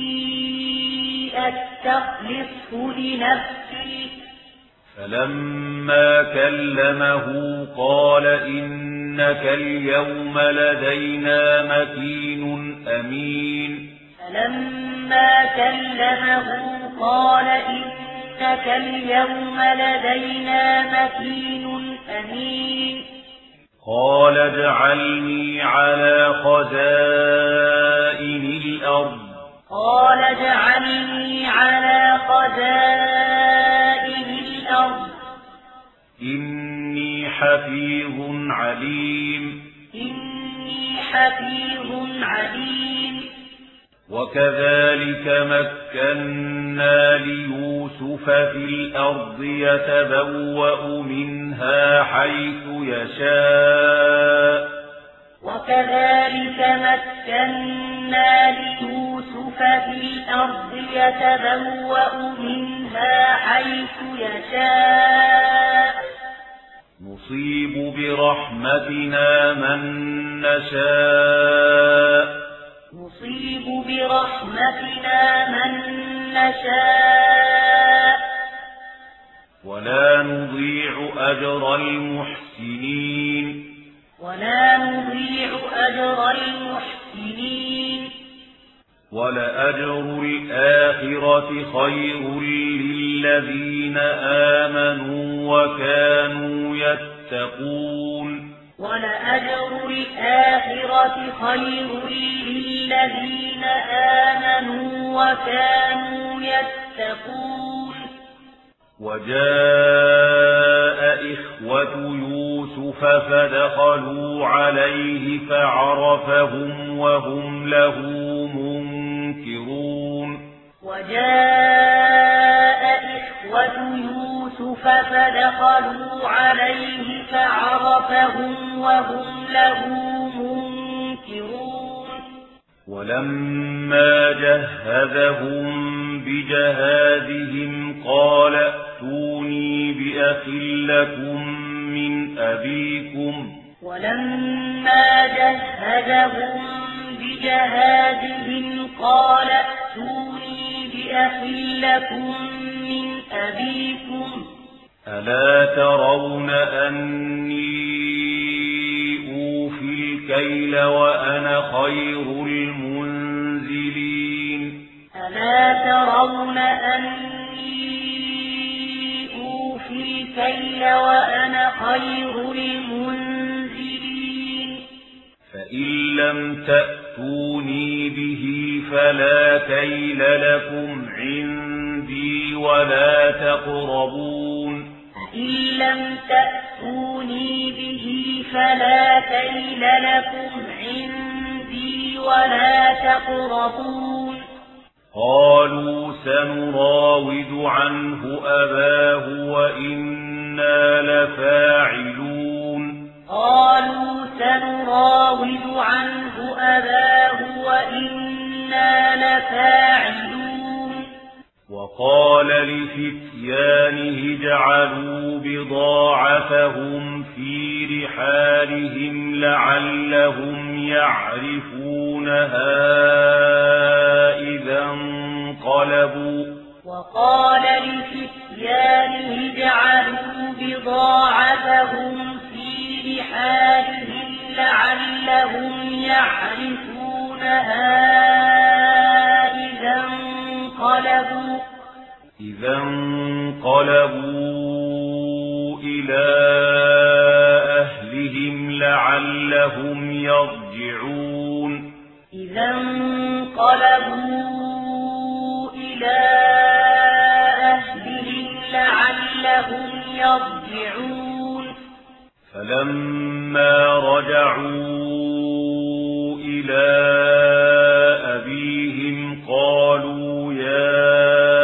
[SPEAKER 2] أستخلصه لنفسي
[SPEAKER 1] فلما كلمه قال إنك اليوم لدينا مكين أمين
[SPEAKER 2] فلما كلمه قال إنك اليوم لدينا مكين أمين
[SPEAKER 1] قال اجعلني على خزائن الأرض
[SPEAKER 2] قال اجعلني على خزائن الأرض
[SPEAKER 1] إني حفيظ عليم
[SPEAKER 2] إني حفيظ عليم
[SPEAKER 1] وكذلك مكنا ليوسف في الأرض يتبوأ منها حيث يشاء
[SPEAKER 2] وكذلك مكنا ليوسف في الأرض يتبوأ منها حيث يشاء
[SPEAKER 1] نصيب برحمتنا من نشاء
[SPEAKER 2] نصيب برحمتنا من نشاء
[SPEAKER 1] ولا نضيع أجر المحسنين
[SPEAKER 2] ولا نضيع أجر المحسنين
[SPEAKER 1] ولأجر الآخرة خير للذين آمنوا وكانوا يتقون
[SPEAKER 2] ولأجر الآخرة خير للذين آمنوا وكانوا يتقون
[SPEAKER 1] وجاء إخوة يوسف فدخلوا عليه فعرفهم وهم له منكرون
[SPEAKER 2] وجاء إخوة يوسف فدخلوا عليه فعرفهم وهم له منكرون
[SPEAKER 1] ولما جهزهم بجهازهم قال ائتوني بأخ لكم من أبيكم
[SPEAKER 2] ولما جهزهم بجهازهم قال ائتوني بأخ لكم من أبيكم
[SPEAKER 1] ألا ترون أني أوفي الكيل وأنا خير المنزلين
[SPEAKER 2] ألا ترون أني أوفي الكيل وأنا خير المنزلين
[SPEAKER 1] فإن لم تأتوني به فلا كيل لكم عندي ولا تقربون
[SPEAKER 2] فإن لم تأتوني به فلا كيل لكم عندي ولا تقربون
[SPEAKER 1] قالوا سنراود عنه أباه وإنا لفاعلون
[SPEAKER 2] قالوا سنراود عنه أباه وإنا لفاعلون
[SPEAKER 1] وقال لفتيانه اجعلوا بضاعتهم في رحالهم لعلهم يعرفونها إذا انقلبوا
[SPEAKER 2] وقال لفتيانه اجعلوا بضاعتهم في رحالهم لعلهم يعرفونها إذا انقلبوا
[SPEAKER 1] إذا انقلبوا إلى أهلهم لعلهم يرجعون
[SPEAKER 2] إذا انقلبوا إلى أهلهم لعلهم يرجعون
[SPEAKER 1] فلما رجعوا إلى أبيهم قالوا يا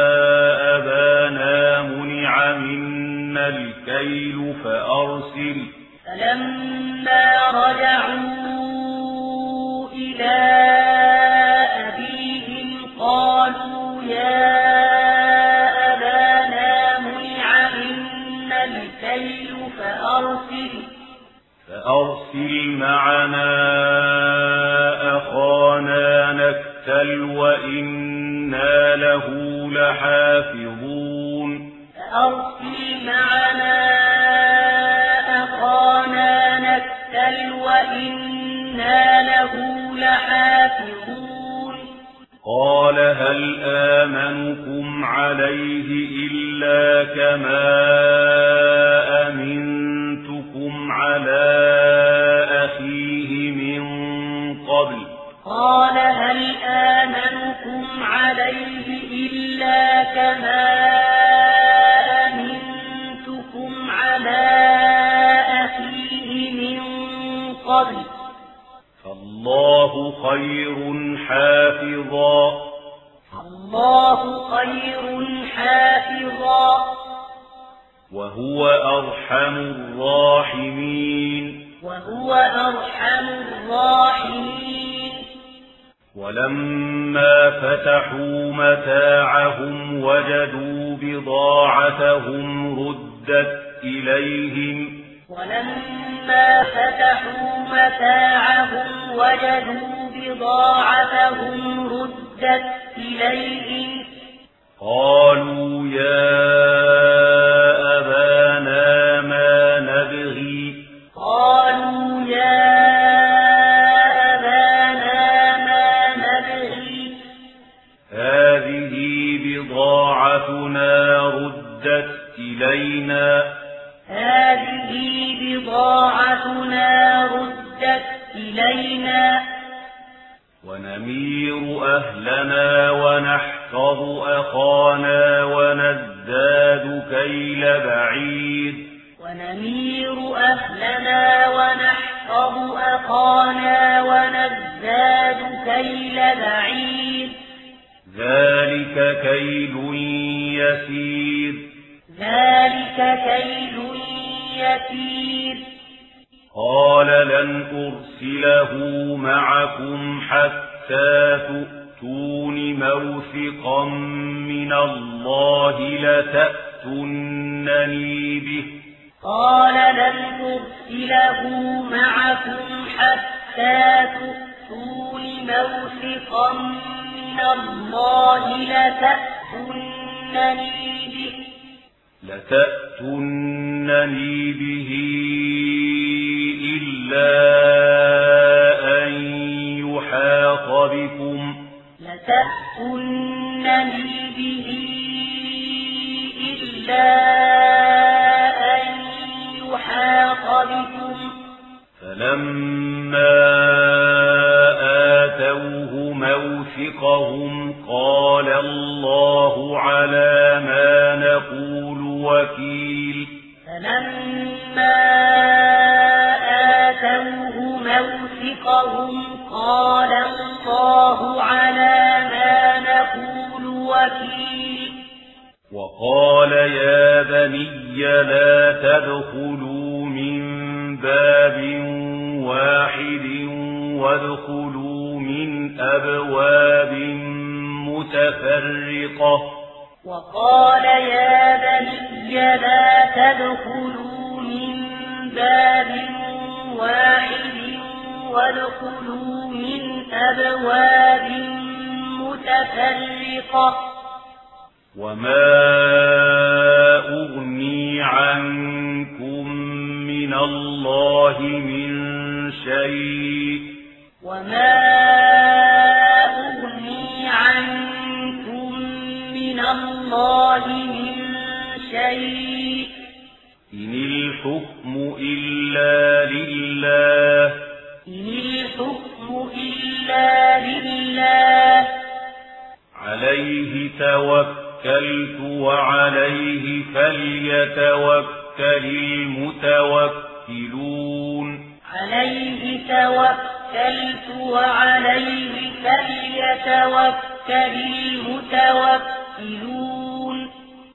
[SPEAKER 1] أبانا منع منا الكيل فأرسل
[SPEAKER 2] فلما رجعوا إلى أبيهم قالوا يا أبانا منع منا الكيل فأرسل
[SPEAKER 1] فأرسل معنا أخانا نكتل وإنا له لحافظون
[SPEAKER 2] فأرسل معنا أخانا نكتل وإنا له لحافظون
[SPEAKER 1] قال هل آمنكم عليه إلا كما أمنتكم على أخيه من قبل
[SPEAKER 2] قال هل آمنكم عليه إلا كما أمنتكم على أخيه من قبل
[SPEAKER 1] فالله خير حافظا
[SPEAKER 2] الله خير حافظا
[SPEAKER 1] وهو أرحم الراحمين
[SPEAKER 2] وهو أرحم الراحمين
[SPEAKER 1] ولما فتحوا متاعهم وجدوا بضاعتهم ردت إليهم
[SPEAKER 2] ولما فتحوا متاعهم وجدوا بضاعتهم ردت إليهم
[SPEAKER 1] قالوا يا أبانا ما نبغي
[SPEAKER 2] قالوا يا أبانا ما نبغي
[SPEAKER 1] هذه بضاعتنا ردت إلينا
[SPEAKER 2] هذه بضاعتنا ردت إلينا
[SPEAKER 1] ونمير أهلنا ونحفظ أخانا ونزداد كيل بعير
[SPEAKER 2] ونمير أهلنا ونحفظ أخانا ونزداد كيل بعير
[SPEAKER 1] ذلك كيل يسير
[SPEAKER 2] ذلك كيل يسير
[SPEAKER 1] قال لن أرسله معكم حتى تؤتون موثقا من الله لتأتونني به
[SPEAKER 2] قال لن أرسله معكم حتى تؤتون موثقا من الله لتأتونني به
[SPEAKER 1] لتأتونني به إلا أن يحاط بكم
[SPEAKER 2] لتأتونني به إلا أن يحاط بكم
[SPEAKER 1] فلما موثقهم قال الله على ما نقول وكيل
[SPEAKER 2] فلما آتوه موثقهم قال الله على ما نقول وكيل
[SPEAKER 1] وقال يا بني لا تدخلوا من باب واحد وادخلوا من أبواب متفرقة
[SPEAKER 2] وقال يا بني لا تدخلوا من باب واحد وادخلوا من أبواب متفرقة
[SPEAKER 1] وما أغني عنكم من الله من شيء
[SPEAKER 2] وما أغني عنكم من الله من شيء
[SPEAKER 1] إن الحكم إلا لله
[SPEAKER 2] إن الحكم إلا لله
[SPEAKER 1] عليه توكلت وعليه فليتوكل المتوكلون
[SPEAKER 2] عليه توكلت وعليه فليتوكل المتوكلون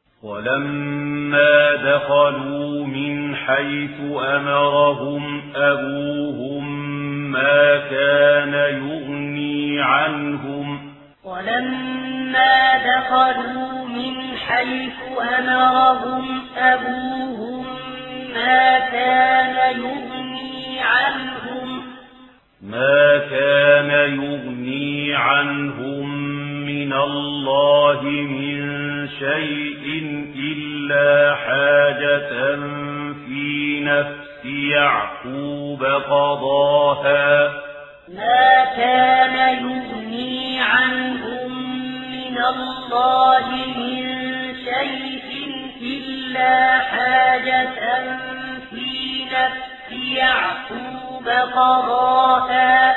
[SPEAKER 1] ولما دخلوا من حيث أمرهم أبوهم ما كان يغني عنهم
[SPEAKER 2] ولما دخلوا من حيث أمرهم أبوهم ما كان يغني عنهم
[SPEAKER 1] ما كان يغني عنهم من الله من شيء إلا حاجة في نفس يعقوب قضاها
[SPEAKER 2] ما كان يغني عنهم من الله من شيء إلا حاجة في نفس يعقوب قضاها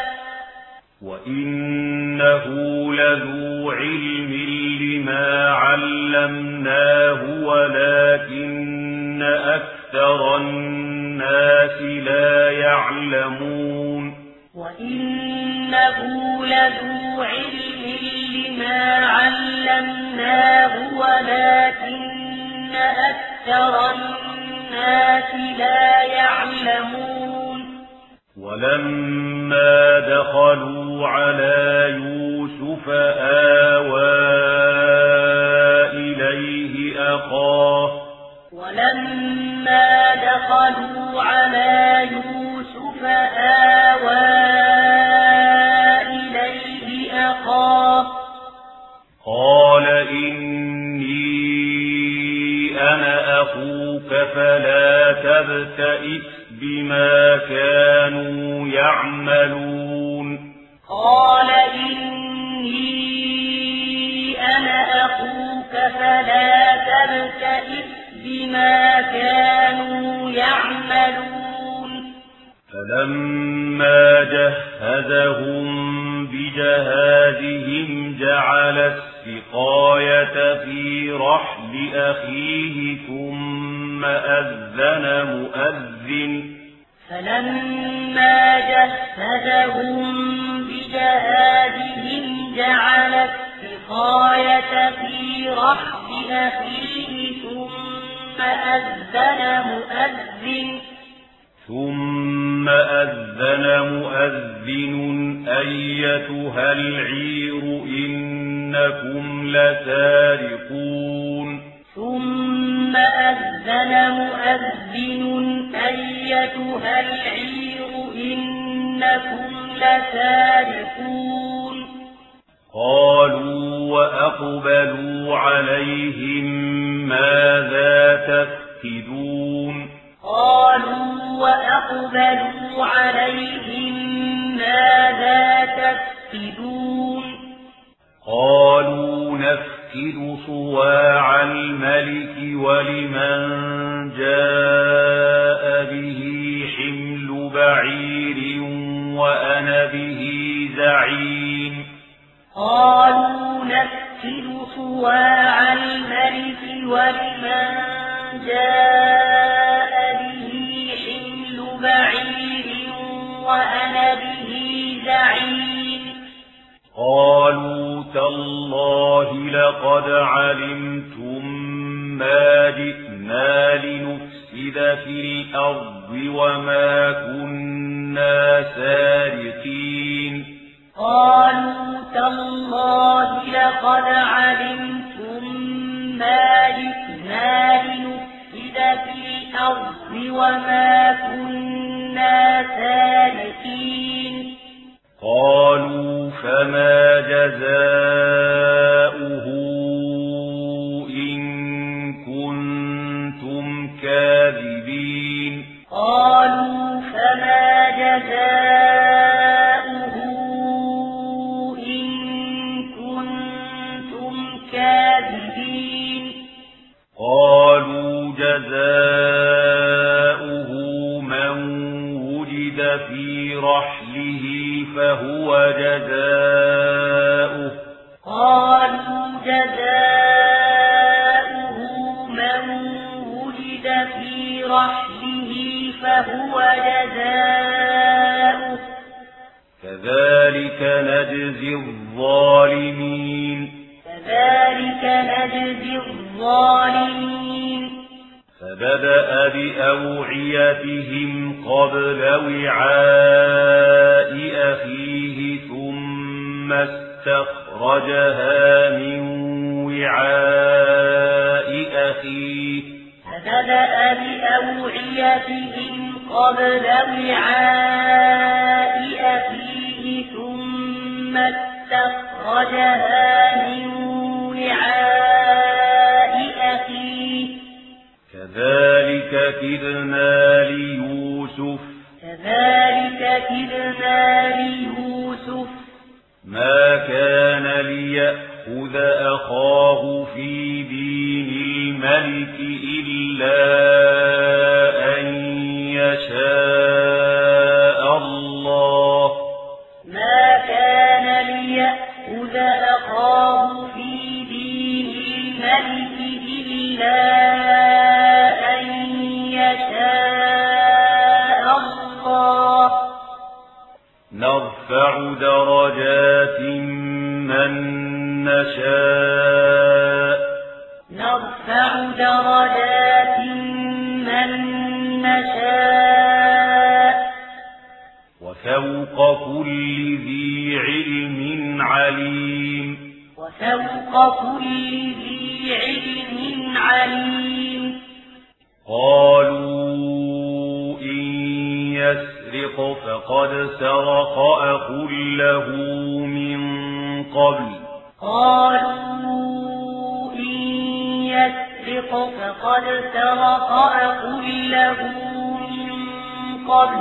[SPEAKER 1] وإنه لذو علم لما علمناه ولكن أكثر الناس لا يعلمون
[SPEAKER 2] وإنه لذو علم لما علمناه ولكن أكثر الناس لا يعلمون
[SPEAKER 1] ولما دخلوا على يوسف آوى إليه أخاه
[SPEAKER 2] ولما دخلوا على يوسف آوى إليه أخاه
[SPEAKER 1] قال إني أنا أخوك فلا تبتئس بما كانوا يعملون
[SPEAKER 2] قال إني أنا أخوك فلا تبتئس بما كانوا يعملون
[SPEAKER 1] فلما جهزهم بجهازهم جعل السقاية في رحل أخيه ثم أذن مؤذن
[SPEAKER 2] فلما جهزهم بجهازهم جعل السقاية في رحل أخيه ثم أذن مؤذن
[SPEAKER 1] ثم أذن مؤذن أيتها العير إنكم لسارقون
[SPEAKER 2] ثم أذن مؤذن أيتها العير إنكم لسارقون
[SPEAKER 1] قالوا وأقبلوا عليهم ماذا تفقدون
[SPEAKER 2] قالوا وأقبلوا عليهم ماذا تفقدون
[SPEAKER 1] قالوا نفقد صواع الملك ولمن جاء به حمل بعير وأنا به زعيم
[SPEAKER 2] قالوا نفقد صواع الملك ولمن جاء به حمل بعير وأنا به زعيم
[SPEAKER 1] قالوا تالله لقد علمتم ما جئنا لنفسد في الأرض وما كنا سارقين
[SPEAKER 2] قالوا تالله لقد علمتم ما جئنا لنفسد في الأرض وما كنا سارقين
[SPEAKER 1] قالوا فما جزاؤه إن كنتم كاذبين
[SPEAKER 2] قالوا فما جزاؤه إن كنتم كاذبين
[SPEAKER 1] قالوا جزاؤه من وجد في رحله فهو جزاؤه
[SPEAKER 2] قالوا جزاؤه من وجد في رحله فهو جزاؤه
[SPEAKER 1] كذلك نجزي الظالمين
[SPEAKER 2] كذلك نجزي الظالمين
[SPEAKER 1] فبدأ بأوعيتهم قبل وعاء أخيه ثم استخرجها من وعاء أخيه
[SPEAKER 2] فبدأ بأوعيتهم قبل وعاء أخيه ثم استخرجها من وعاء أخيه
[SPEAKER 1] كذلك كدنا ليوسف
[SPEAKER 2] كذلك كدنا ليوسف
[SPEAKER 1] ما كان ليأخذ أخاه في دين الملك إلا أن يشاء الله
[SPEAKER 2] ما كان ليأخذ أخاه في دين الملك إلا أن يشاء الله
[SPEAKER 1] نرفع درجات من نشاء
[SPEAKER 2] نرفع درجات من نشاء
[SPEAKER 1] وفوق كل ذي علم عليم
[SPEAKER 2] وفوق كل ذي علم عليم
[SPEAKER 1] قالوا إن يسرق فقد سرق أخ له من قبل
[SPEAKER 2] قالوا إن يسرق فقد سرق أخ له من قبل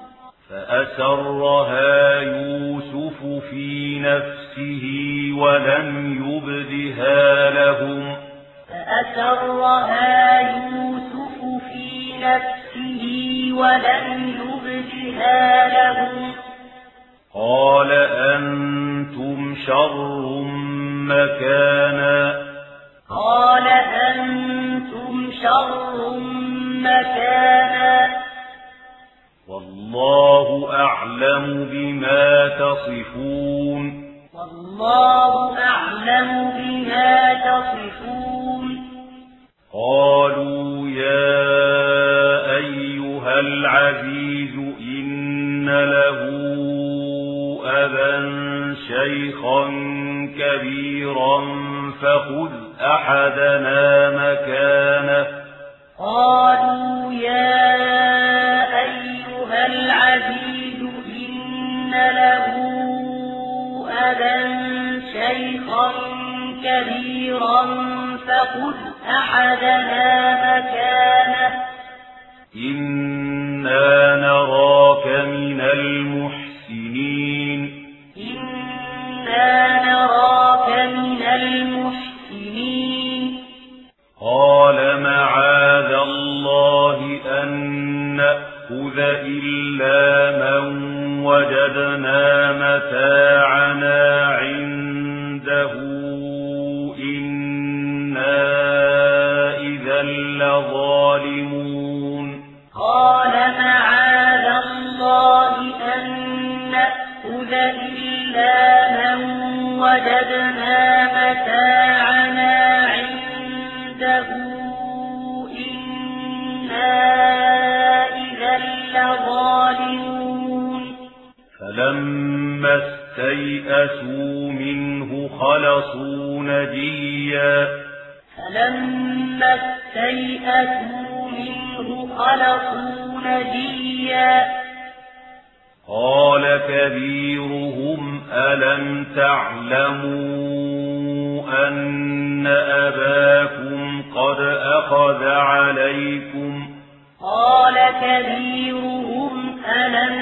[SPEAKER 1] فأسرها يوسف في نفسه ولم يبدها لهم
[SPEAKER 2] فأسرها يوسف في نفسه ولم يبدها لهم
[SPEAKER 1] قال أنتم شر مكانا
[SPEAKER 2] قال أنتم شر مكانا
[SPEAKER 1] والله أعلم بما تصفون
[SPEAKER 2] والله أعلم بما تصفون
[SPEAKER 1] قالوا يا أيها العزيز إن له أبا شيخا كبيرا فخذ أحدنا مكانه
[SPEAKER 2] قالوا يا أيها العزيز إن له أبا شيخا كبيرا فخذ أحدنا مكانه
[SPEAKER 1] إنا نراك من المحسنين
[SPEAKER 2] إنا نراك من المحسنين
[SPEAKER 1] قال معاذ الله أن نأخذ إلا من وجدنا متاعنا عنده
[SPEAKER 2] وجدنا متاعنا عنده إنا إذا لظالمون
[SPEAKER 1] فلما استيئسوا منه خلصوا نجيا
[SPEAKER 2] فلما استيئسوا منه خلصوا نجيا
[SPEAKER 1] قال كبيرهم ألم تعلموا أن أباكم قد أخذ عليكم
[SPEAKER 2] قال كبيرهم ألم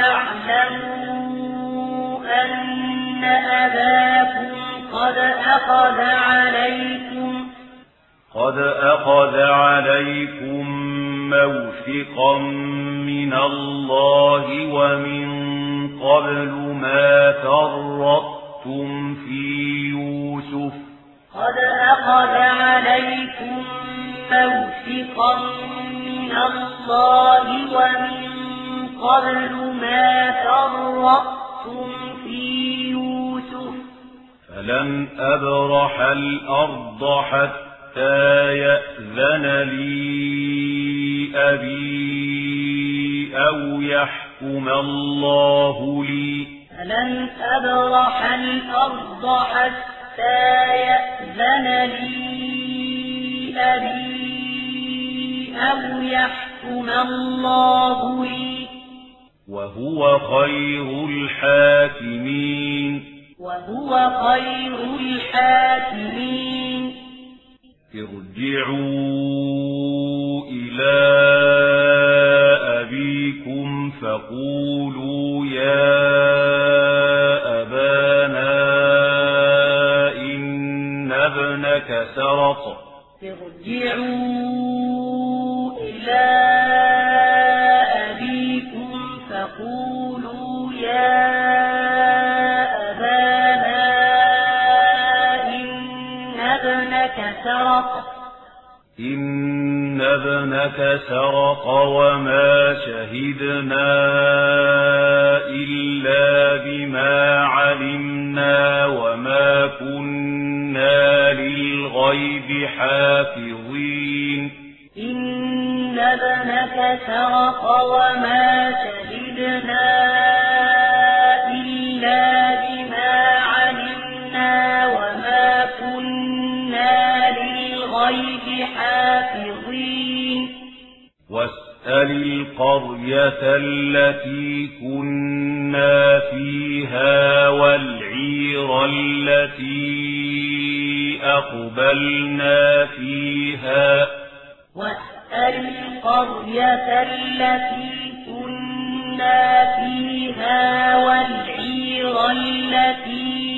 [SPEAKER 2] تعلموا أن أباكم قد أخذ عليكم
[SPEAKER 1] قد أخذ عليكم موثقا من الله ومن قبل ما فرطتم في يوسف
[SPEAKER 2] قد أخذ عليكم موثقا من الله ومن قبل ما فرطتم في يوسف
[SPEAKER 1] فلن أبرح الأرض حتى يأذن لي أبي أو يحكم الله لي
[SPEAKER 2] فلن أبرح الأرض حتى يأذن لي أبي أو يحكم الله لي
[SPEAKER 1] وهو خير الحاكمين
[SPEAKER 2] وهو خير الحاكمين
[SPEAKER 1] ارجعوا إلى أبيكم فقولوا يا أبانا إن ابنك سرق
[SPEAKER 2] ارجعوا إلى أبيكم فقولوا يا أبانا إن ابنك سرق
[SPEAKER 1] إن ابنك سرق وما شهدنا إلا بما علمنا وما كنا للغيب حافظين
[SPEAKER 2] إن ابنك سرق وما شهدنا إلا بما علمنا وما كنا للغيب حافظين
[SPEAKER 1] واسأل القرية التي كنا فيها والعير التي أقبلنا فيها
[SPEAKER 2] واسأل القرية التي كنا فيها والعير التي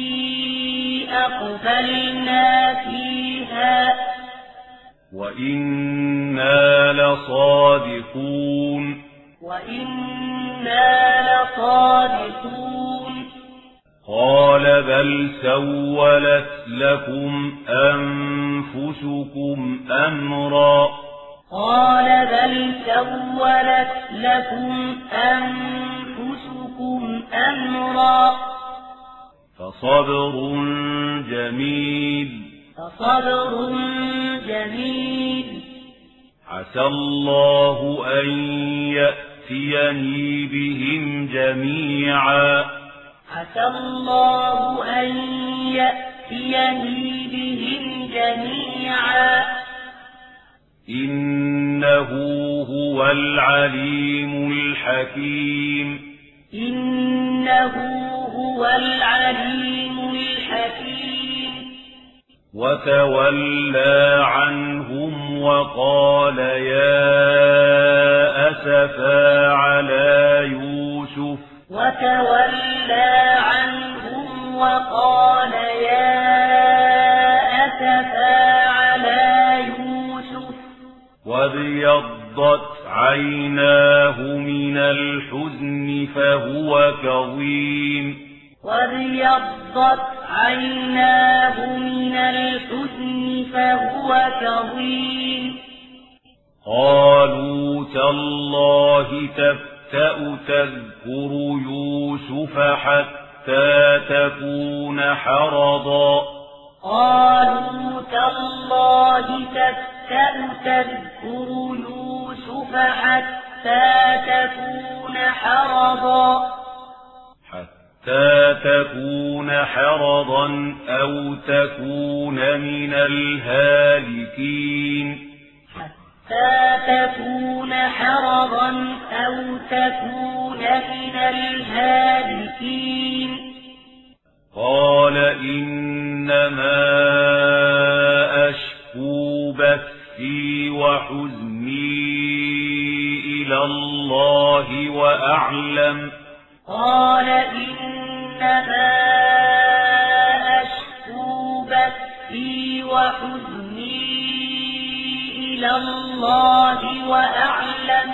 [SPEAKER 2] أقبلنا فيها
[SPEAKER 1] وإنا لصادقون
[SPEAKER 2] وإنا لصادقون
[SPEAKER 1] قال بل سولت لكم أنفسكم أمرا
[SPEAKER 2] قال بل سولت لكم أنفسكم أمرا
[SPEAKER 1] فصبر جميل
[SPEAKER 2] فصبر جميل
[SPEAKER 1] عسى الله أن يأتيني بهم جميعا
[SPEAKER 2] عسى الله أن يأتيني بهم جميعا
[SPEAKER 1] إنه هو العليم الحكيم
[SPEAKER 2] إنه هو العليم الحكيم
[SPEAKER 1] وتولى عنهم وقال يا أسفا على يوسف
[SPEAKER 2] وتولى عنهم وقال يا أسفا على يوسف
[SPEAKER 1] وابيضت عيناه من الحزن فهو كظيم
[SPEAKER 2] وابيضت عيناه من الحزن فهو كظيم
[SPEAKER 1] قالوا تالله تفتأ تذكر يوسف حتى حتى تكون حرضا
[SPEAKER 2] قالوا تالله تفتأ تذكر يوسف حتى تكون حرضا
[SPEAKER 1] حتى تكون حرضا أو تكون من الهالكين
[SPEAKER 2] حتى تكون حرضا أو تكون من الهالكين
[SPEAKER 1] قال إنما أشكو بثي وحزني إلى الله وأعلم
[SPEAKER 2] قال إنما أشكو بثي وحزني إلى الله وأعلم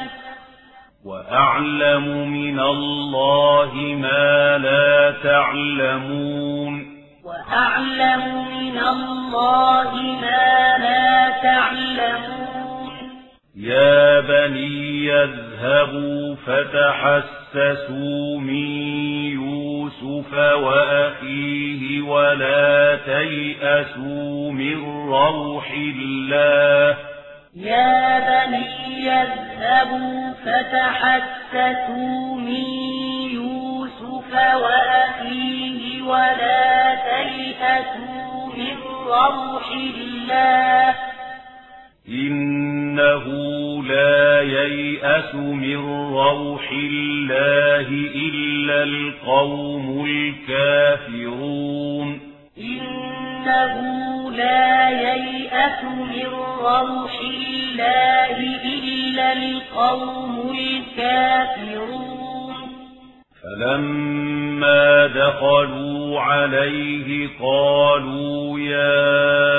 [SPEAKER 1] وأعلم من الله ما لا تعلمون
[SPEAKER 2] وأعلم من الله ما لا تعلمون
[SPEAKER 1] يا بني اذهبوا فتحسسوا من يوسف وأخيه ولا تيأسوا من روح الله
[SPEAKER 2] يا بني اذهبوا فتحسسوا من يوسف وأخيه ولا تيأسوا من روح الله
[SPEAKER 1] إنه لا ييأس من روح الله إلا القوم الكافرون
[SPEAKER 2] إنه لا ييأس من روح الله إلا القوم الكافرون
[SPEAKER 1] فلما دخلوا عليه قالوا يا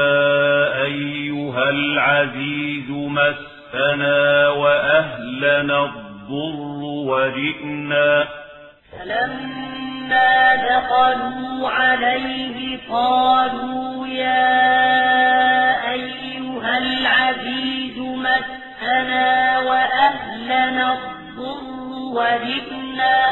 [SPEAKER 1] أيها العزيز مسنا وأهلنا الضر وجئنا
[SPEAKER 2] فلما دخلوا عليه قالوا يا أيها العزيز مسنا وأهلنا الضر وجئنا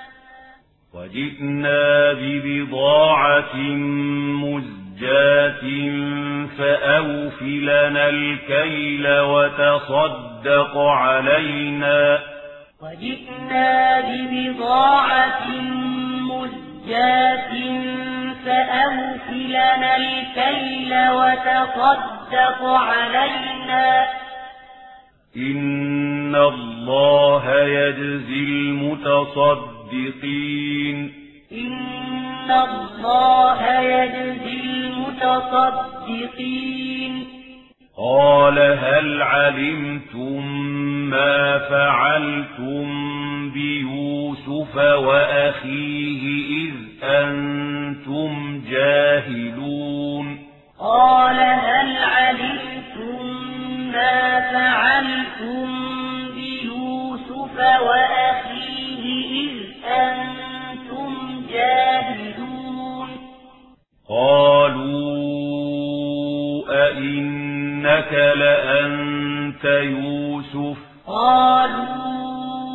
[SPEAKER 1] وجئنا ببضاعة مزجاة فأوف لنا الكيل وتصدق علينا
[SPEAKER 2] وجئنا ببضاعة مزجاة فأوف لنا الكيل وتصدق علينا
[SPEAKER 1] إن الله يجزي المتصدقين
[SPEAKER 2] إن الله يجزي المتصدقين
[SPEAKER 1] قال هل علمتم ما فعلتم بيوسف وأخيه إذ أنتم جاهلون
[SPEAKER 2] قال هل علمتم ما فعلتم بيوسف وأخيه إذ أنتم جاهلون
[SPEAKER 1] قالوا أئنك لأنت يوسف
[SPEAKER 2] قالوا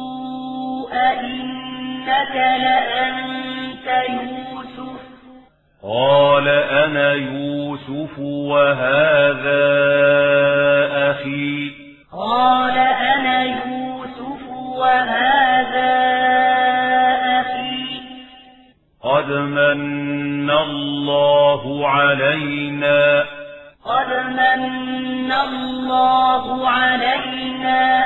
[SPEAKER 2] أئنك لأنت يوسف
[SPEAKER 1] قال أنا يوسف وهذا أخي
[SPEAKER 2] قال أنا يوسف وهذا أخي
[SPEAKER 1] قد من الله علينا
[SPEAKER 2] قد من الله علينا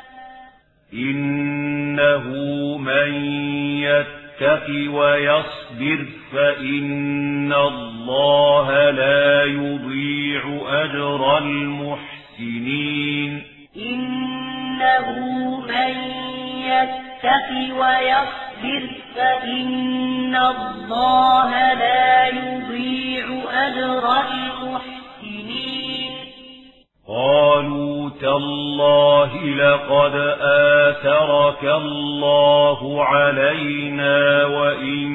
[SPEAKER 1] إنه من يتق ويصبر فإن الله لا يضيع أجر المحسنين
[SPEAKER 2] إنه من يتق ويصبر فإن الله لا يضيع أجر المحسنين
[SPEAKER 1] قالوا تالله لقد آثرك الله علينا وإن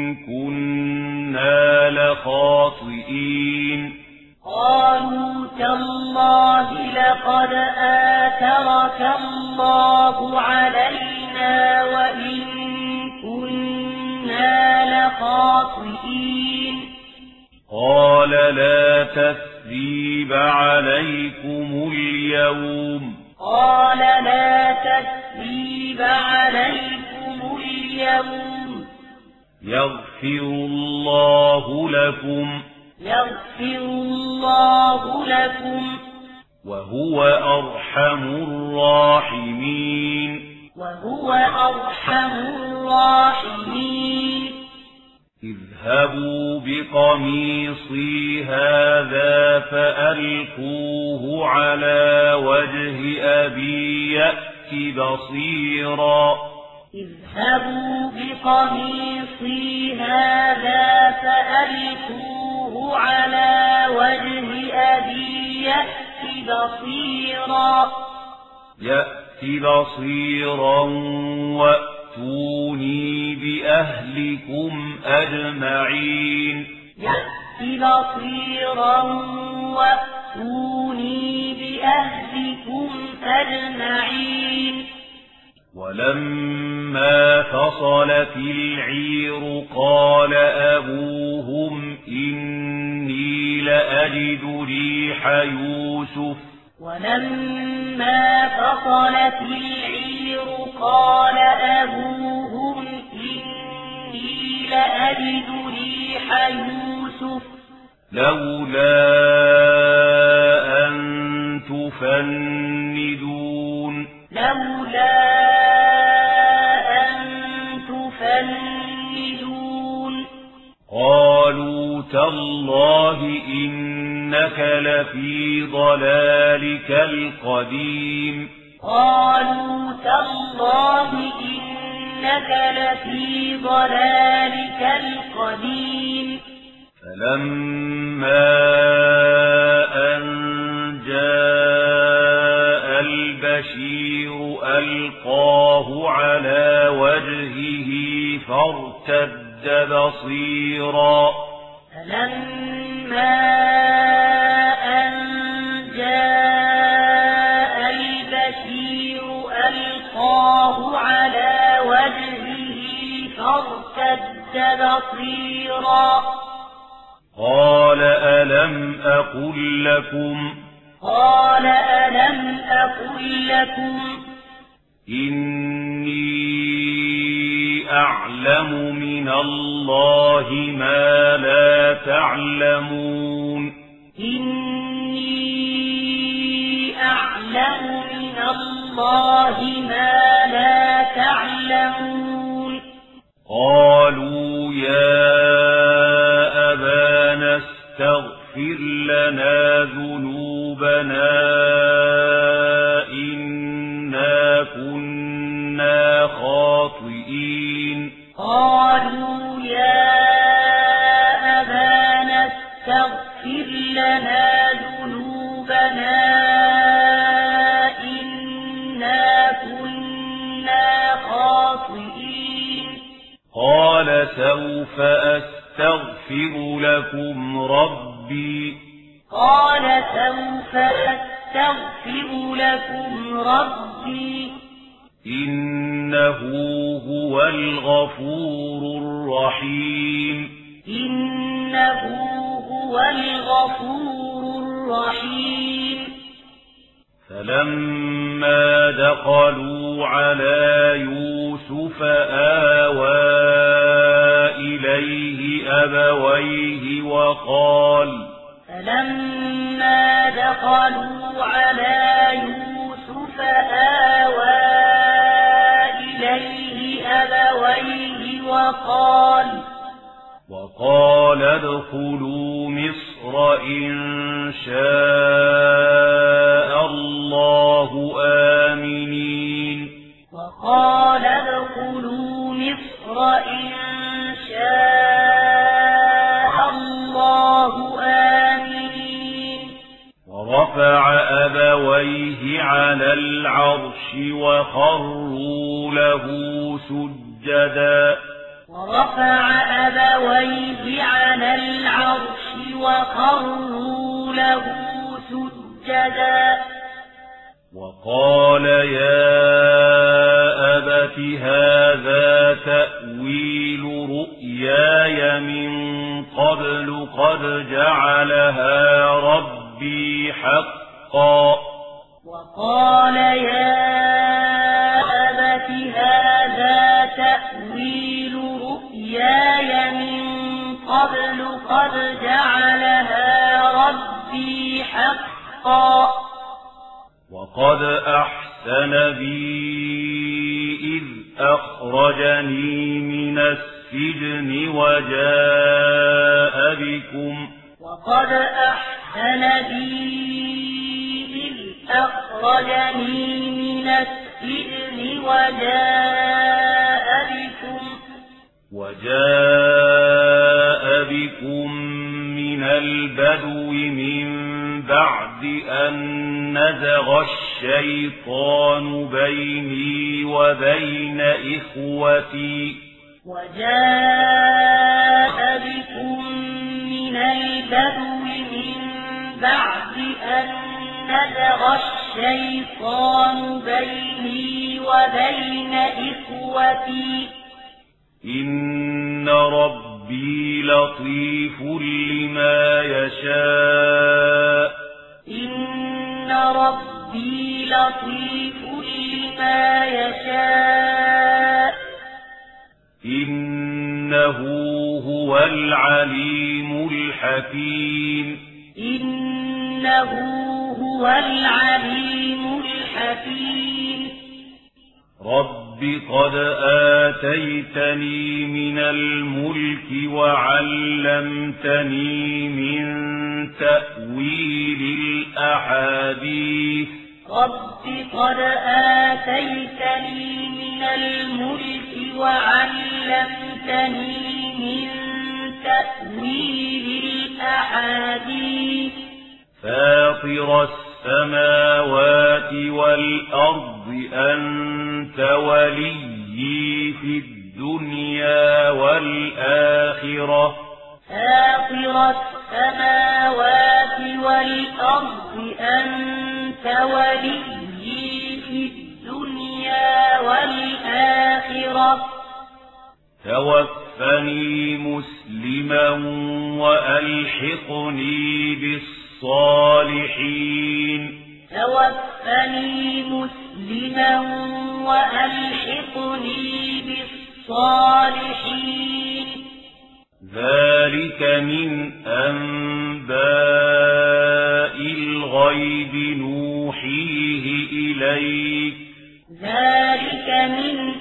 [SPEAKER 1] كنا لخاطئين
[SPEAKER 2] قالوا تالله لقد آثرك الله علينا وإن كنا
[SPEAKER 1] قال لا تثريب عليكم اليوم
[SPEAKER 2] قال لا تثريب عليكم اليوم
[SPEAKER 1] يغفر الله لكم
[SPEAKER 2] يغفر الله لكم
[SPEAKER 1] وهو أرحم الراحمين
[SPEAKER 2] وهو أرحم الراحمين
[SPEAKER 1] اذهبوا بقميصي هذا فألقوه على وجه أبي يأت بصيرا
[SPEAKER 2] اذهبوا بقميصي هذا فألقوه على وجه أبي يأت بصيرا
[SPEAKER 1] يأت بصيرا وأتوني بأهلكم أجمعين
[SPEAKER 2] يأت بصيرا وأتوني بأهلكم أجمعين
[SPEAKER 1] ولما فصلت العير قال أبوهم إني لأجد ريح يوسف
[SPEAKER 2] ولما فصلت العير قال أبوهم إني لأجد ريح يوسف
[SPEAKER 1] لولا أن تفندون
[SPEAKER 2] لولا أن تفندون
[SPEAKER 1] قالوا تالله إنك لفي ضلالك القديم
[SPEAKER 2] قالوا تالله إنك لفي ضلالك القديم
[SPEAKER 1] فلما أن جاء البشير ألقاه على وجهه فارتد بصيرا
[SPEAKER 2] فلما أن جاء البشير ألقاه على وجهه فارتد بصيرا
[SPEAKER 1] قال ألم أقل لكم
[SPEAKER 2] قال ألم أقل لكم
[SPEAKER 1] إني أعلم من الله ما لا تعلمون
[SPEAKER 2] إني أعلم من الله ما لا تعلمون
[SPEAKER 1] قالوا يا أبانا استغفر لنا ذنوبنا إنا كنا خاطئين
[SPEAKER 2] قالوا يا أبانا استغفر لنا ذنوبنا إنا كنا خاطئين
[SPEAKER 1] قال سوف أستغفر لكم ربي
[SPEAKER 2] قال سوف أستغفر لكم ربي
[SPEAKER 1] إنه هو الغفور الرحيم
[SPEAKER 2] إنه هو الغفور الرحيم
[SPEAKER 1] فلما دخلوا على يوسف آوى إليه أبويه وقال
[SPEAKER 2] فلما دخلوا على يوسف آوى إليه أبويه وقال
[SPEAKER 1] وقال ادخلوا مصر إن شاء الله آمنين
[SPEAKER 2] وقال ادخلوا مصر إن شاء الله آمنين
[SPEAKER 1] ورفع أبويه على العرش وخروا له سجدا
[SPEAKER 2] ورفع أبويه على العرش وخروا له سجدا
[SPEAKER 1] وقال يا أبت هذا تأويل رؤياي من قبل قد جعلها ربي حقا
[SPEAKER 2] وقال يا أبت هذا تأويل رؤياي من قبل قد جعلها ربي حقا
[SPEAKER 1] وقد أحسن بي إذ أخرجني من السجن وجاء بكم
[SPEAKER 2] وقد أحسن بي إذ أخرجني من السجن وجاء بكم
[SPEAKER 1] وجاء بكم من البدو من بعد أن نزغ الشيطان بيني وبين إخوتي
[SPEAKER 2] وجاء بكم من البدو من بعد أن نزغ الشيطان بيني وبين إخوتي
[SPEAKER 1] إن ربي لطيف لما يشاء
[SPEAKER 2] إن ربي لطيف لما يشاء
[SPEAKER 1] إنه هو العليم الحكيم
[SPEAKER 2] إنه هو العليم الحكيم
[SPEAKER 1] رب قد آتيتني من الملك وعلمتني من تأويل الأحاديث
[SPEAKER 2] رب قد آتيتني من الملك وعلمتني من تأويل الأحاديث
[SPEAKER 1] فاطر السماوات والأرض أنت وليي في الدنيا والآخرة
[SPEAKER 2] فاطر السماوات والأرض أنت وليي في الدنيا والآخرة
[SPEAKER 1] توفني مسلما وألحقني بالصالحين
[SPEAKER 2] توفني مسلما وألحقني بالصالحين
[SPEAKER 1] ذلك من أنباء الغيب نوحيه إليك
[SPEAKER 2] ذلك من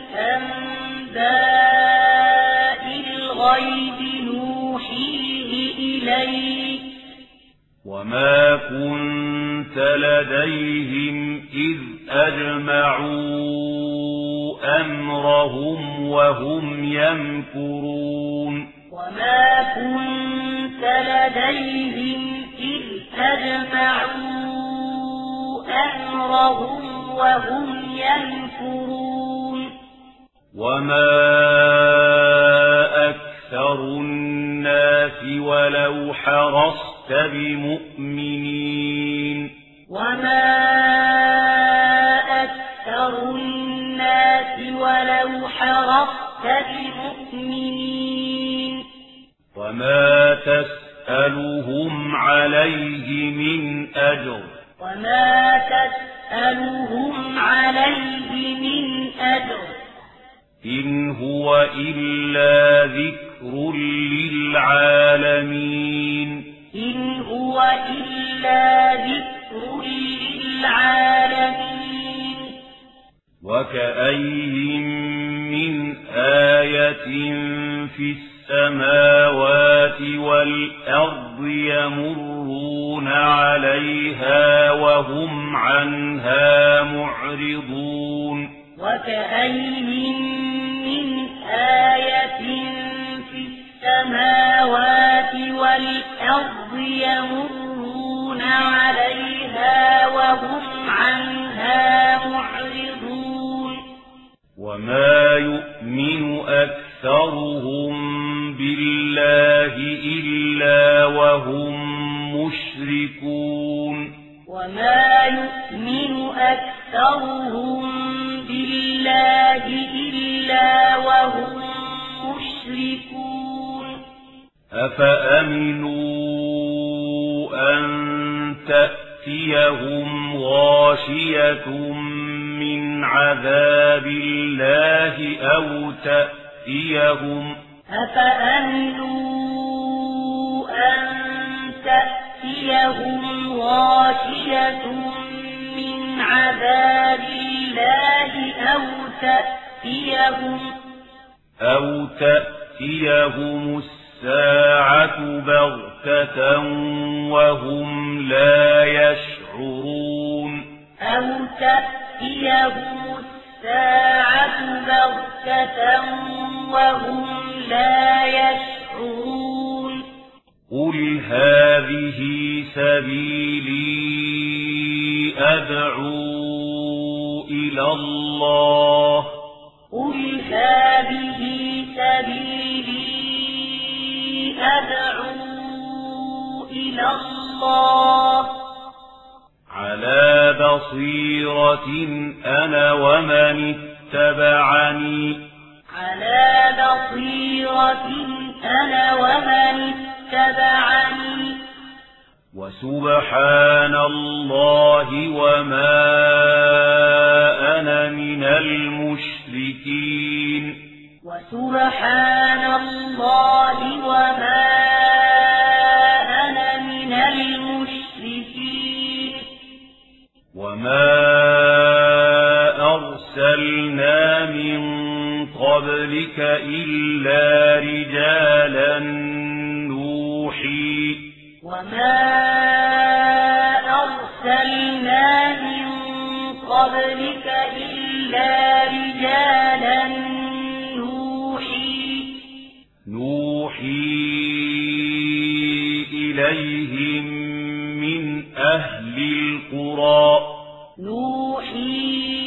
[SPEAKER 2] أنباء الغيب نوحيه إليك
[SPEAKER 1] وما كنت لديهم إذ أجمعوا أمرهم وهم يمكرون
[SPEAKER 2] وما كنت لديهم إذ أجمعوا أمرهم وهم يمكرون
[SPEAKER 1] وما أكثر الناس ولو حرصت بمؤمنين
[SPEAKER 2] وما أكثر الناس ولو حرصت بمؤمنين
[SPEAKER 1] وما تسألهم عليه من أجر
[SPEAKER 2] وما تسألهم عليه من أجر
[SPEAKER 1] إن هو إلا ذكر للعالمين
[SPEAKER 2] إن هو إلا ذكر للعالمين
[SPEAKER 1] وكأين من آية في السماوات والأرض يمرون عليها وهم عنها معرضون
[SPEAKER 2] وكأين من آية في السماوات والأرض يمرون عليها وهم عنها معرضون
[SPEAKER 1] وما يؤمن أكثرهم بالله إلا وهم مشركون
[SPEAKER 2] وما يؤمن أكثرهم بالله إلا وهم مشركون
[SPEAKER 1] أفأمنوا أن تأتيهم غاشية من عذاب الله أو تأتيهم
[SPEAKER 2] أفأمنوا أن تأتيهم غاشية من عذاب الله أو تأتيهم
[SPEAKER 1] أو تأتيهم الساعة بغتة وهم لا يشعرون
[SPEAKER 2] أو تأتيهم الساعة بغتة وهم لا يشعرون
[SPEAKER 1] قل هذه سبيلي أدعو إلى الله
[SPEAKER 2] قل هذه سبيلي أدعو إلى الله
[SPEAKER 1] على بصيرة أنا ومن اتبعني
[SPEAKER 2] على بصيرة أنا ومن اتبعني
[SPEAKER 1] وسبحان الله وما أنا من المشركين
[SPEAKER 2] وسبحان الله وما أنا من المشركين
[SPEAKER 1] وما أرسلنا من قبلك إلا رجالا نوحي
[SPEAKER 2] وما أرسلنا من قبلك إلا رجالا نوحي
[SPEAKER 1] نوحي إليهم من أهل القرى
[SPEAKER 2] نوحي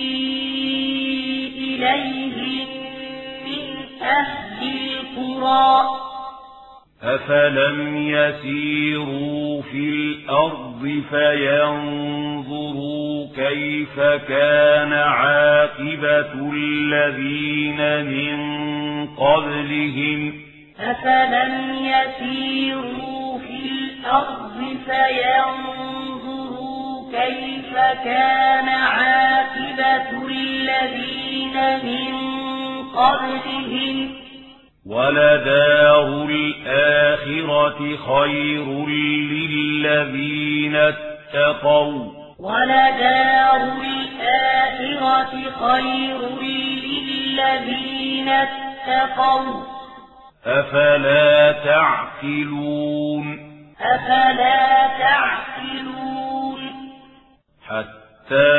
[SPEAKER 2] إليهم من أهل القرى
[SPEAKER 1] أفلم يسيروا في الأرض فينظروا كيف كان عاقبة الذين من قبلهم
[SPEAKER 2] أفلم يسيروا في الأرض فينظروا كيف كان عاقبة الذين من قبلهم
[SPEAKER 1] ولدار الآخرة خير للذين اتقوا
[SPEAKER 2] ولدار الآخرة خير للذين اتقوا
[SPEAKER 1] أفلا تعقلون
[SPEAKER 2] أفلا تعقلون
[SPEAKER 1] حتى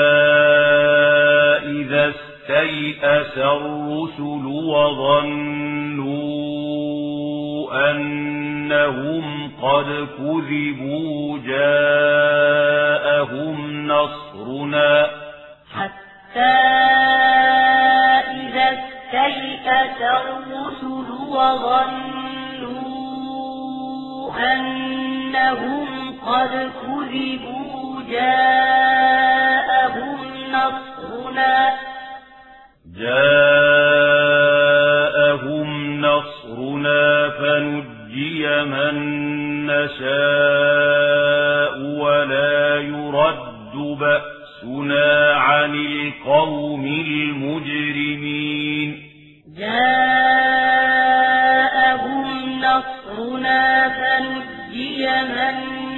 [SPEAKER 1] إذا استيأس الرسل وظنوا أنهم قد كذبوا جاءهم نصرنا
[SPEAKER 2] حتى إذا استيأس الرسل وظنوا أنهم قد كذبوا جاءهم نصرنا
[SPEAKER 1] جاءهم نصرنا فنجي من نشاء ولا يرد بأسنا عن القوم المجرمين
[SPEAKER 2] جاءهم نصرنا فنجي من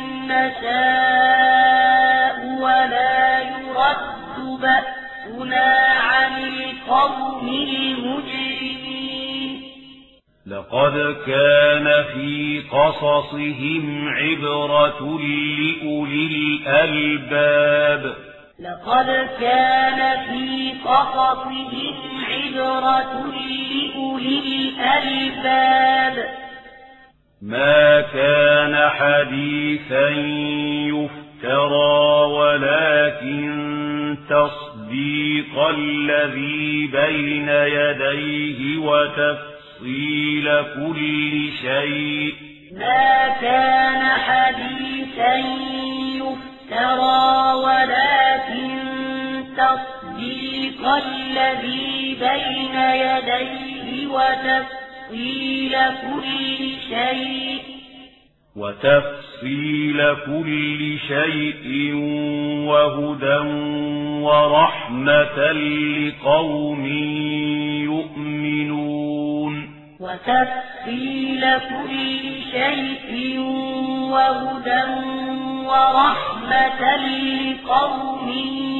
[SPEAKER 2] نشاء ولا يرد بأسنا عن القوم المجرمين
[SPEAKER 1] لقد كان في قصصهم عبرة لأولي الألباب
[SPEAKER 2] لقد كان في قصصهم عبرة لأولي الألباب
[SPEAKER 1] ما كان حديثا يفترى ولكن تصديق الذي بين يديه وتفصيل كل شيء
[SPEAKER 2] ما كان حديثا يفترى ولكن تصديق الذي بين يديه وتفصيل وتفصيل كل شيء
[SPEAKER 1] وتفصيل كل شيء وهدى ورحمة لقوم يؤمنون
[SPEAKER 2] وتفصيل كل شيء وهدى ورحمة لقوم